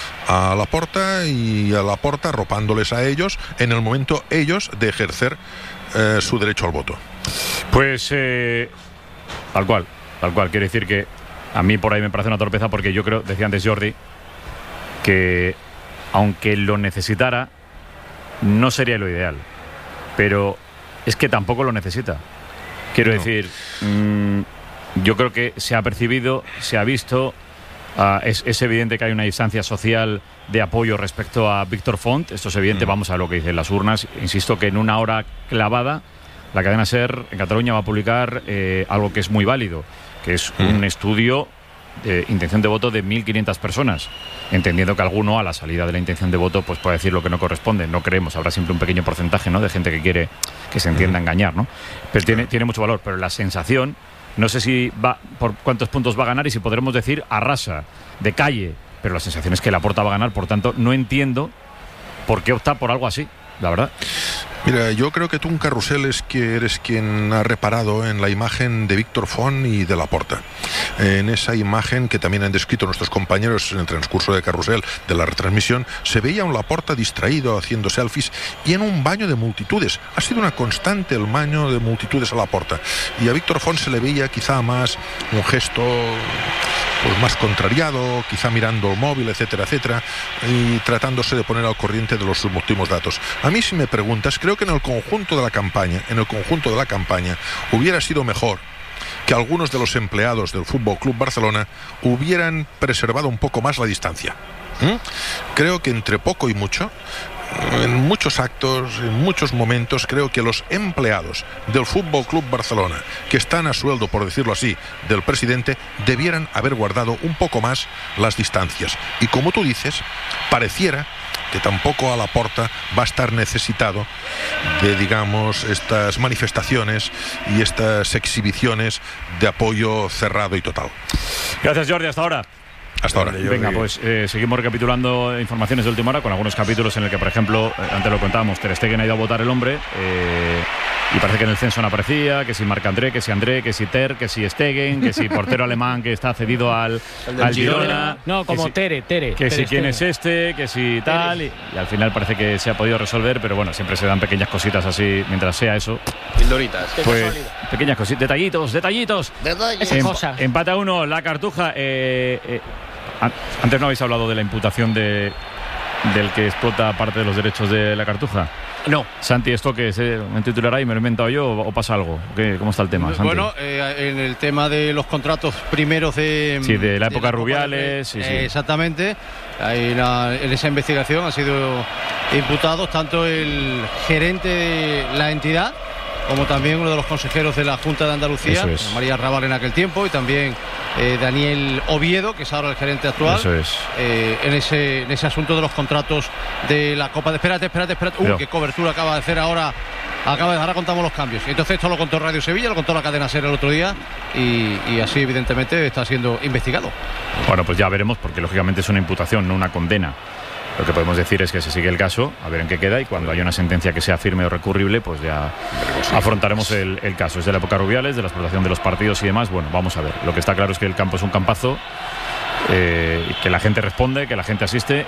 Speaker 22: a Laporta y a Laporta arropándoles a ellos en el momento ellos de ejercer eh, su derecho al voto.
Speaker 3: Pues eh, tal cual, tal cual. Quiere decir que a mí por ahí me parece una torpeza, porque yo creo, decía antes Jordi, que aunque lo necesitara no sería lo ideal, pero es que tampoco lo necesita. Quiero no. decir, mmm, yo creo que se ha percibido, se ha visto. Uh, es, es evidente que hay una distancia social de apoyo respecto a Víctor Font. Esto es evidente, mm. vamos a lo que dicen las urnas. Insisto que en una hora clavada la cadena SER en Cataluña va a publicar eh, algo que es muy válido, que es mm. un estudio de intención de voto de mil quinientas personas, entendiendo que alguno a la salida de la intención de voto pues puede decir lo que no corresponde. No creemos, habrá siempre un pequeño porcentaje, ¿no?, de gente que quiere que se entienda mm. engañar, ¿no? Pero tiene, tiene mucho valor, pero la sensación... No sé si va por cuántos puntos va a ganar y si podremos decir arrasa, de calle, pero la sensación es que Laporta va a ganar, por tanto no entiendo por qué opta por algo así, la verdad.
Speaker 22: Mira, yo creo que tú, un Carrusel, es que eres quien ha reparado en la imagen de Víctor Font y de Laporta. En esa imagen que también han descrito nuestros compañeros en el transcurso de Carrusel de la retransmisión, se veía a un Laporta distraído haciendo selfies y en un baño de multitudes. Ha sido una constante el baño de multitudes a Laporta. Y a Víctor Font se le veía quizá más un gesto pues más contrariado, quizá mirando el móvil, etcétera, etcétera, y tratándose de poner al corriente de los últimos datos. A mí, si me preguntas, creo que en el conjunto de la campaña, en el conjunto de la campaña, hubiera sido mejor que algunos de los empleados del Fútbol Club Barcelona hubieran preservado un poco más la distancia. ¿Mm? Creo que entre poco y mucho, en muchos actos, en muchos momentos, creo que los empleados del Fútbol Club Barcelona, que están a sueldo, por decirlo así, del presidente, debieran haber guardado un poco más las distancias. Y como tú dices, pareciera que tampoco a Laporta va a estar necesitado de, digamos, estas manifestaciones y estas exhibiciones de apoyo cerrado y total.
Speaker 3: Gracias, Jordi, hasta ahora.
Speaker 22: Hasta ahora.
Speaker 3: Venga, pues eh, seguimos recapitulando informaciones de última hora con algunos capítulos en el que, por ejemplo, eh, antes lo contábamos, Ter Stegen ha ido a votar el hombre, eh, Y parece que en el censo no aparecía, que si Marc-André, que si André, que si Ter, que si Stegen, que si portero alemán que está cedido al, al Girona.
Speaker 16: No, como
Speaker 3: si,
Speaker 16: Tere, Tere.
Speaker 3: Que
Speaker 16: Tere
Speaker 3: si quién
Speaker 16: Stegen.
Speaker 3: es este, que si tal. Y, y al final parece que se ha podido resolver, pero bueno, siempre se dan pequeñas cositas así, mientras sea eso.
Speaker 21: Pildoritas.
Speaker 3: Pues pequeñas cositas, detallitos, detallitos.
Speaker 13: Detalles.
Speaker 3: Em-
Speaker 16: cosa.
Speaker 3: empata uno, la Cartuja. Eh, eh, an- antes no habéis hablado de la imputación de, del que explota parte de los derechos de la Cartuja.
Speaker 1: No.
Speaker 3: Santi, ¿esto que es un titular ahí? ¿Me lo he inventado yo o, o pasa algo? ¿Qué, ¿Cómo está el tema, Santi?
Speaker 8: Bueno, eh, en el tema de los contratos primeros de...
Speaker 3: Sí, de la
Speaker 8: de
Speaker 3: época
Speaker 8: Copa
Speaker 3: Rubiales.
Speaker 8: del Rey,
Speaker 3: Sí, sí.
Speaker 8: eh, exactamente. Ahí la- en esa investigación han sido imputados tanto el gerente de la entidad como también uno de los consejeros de la Junta de Andalucía,
Speaker 3: Eso es.
Speaker 8: María Raval en aquel tiempo, y también eh, Daniel Oviedo, que es ahora el gerente actual.
Speaker 3: Eso es.
Speaker 8: eh, en, ese, en ese asunto de los contratos de la Copa de... Espérate, espérate, espérate. Uy,
Speaker 3: Pero-
Speaker 8: qué cobertura acaba de hacer ahora. Acaba de, ahora contamos los cambios. Entonces esto lo contó Radio Sevilla, lo contó la cadena SER el otro día y, y así evidentemente está siendo investigado.
Speaker 3: Bueno, pues ya veremos, porque lógicamente es una imputación, no una condena. Lo que podemos decir es que se sigue el caso, a ver en qué queda, y cuando haya una sentencia que sea firme o recurrible, pues ya afrontaremos el, el caso. Es de la época Rubiales, de la explotación de los partidos y demás. Bueno, vamos a ver. Lo que está claro es que el campo es un campazo, eh, que la gente responde, que la gente asiste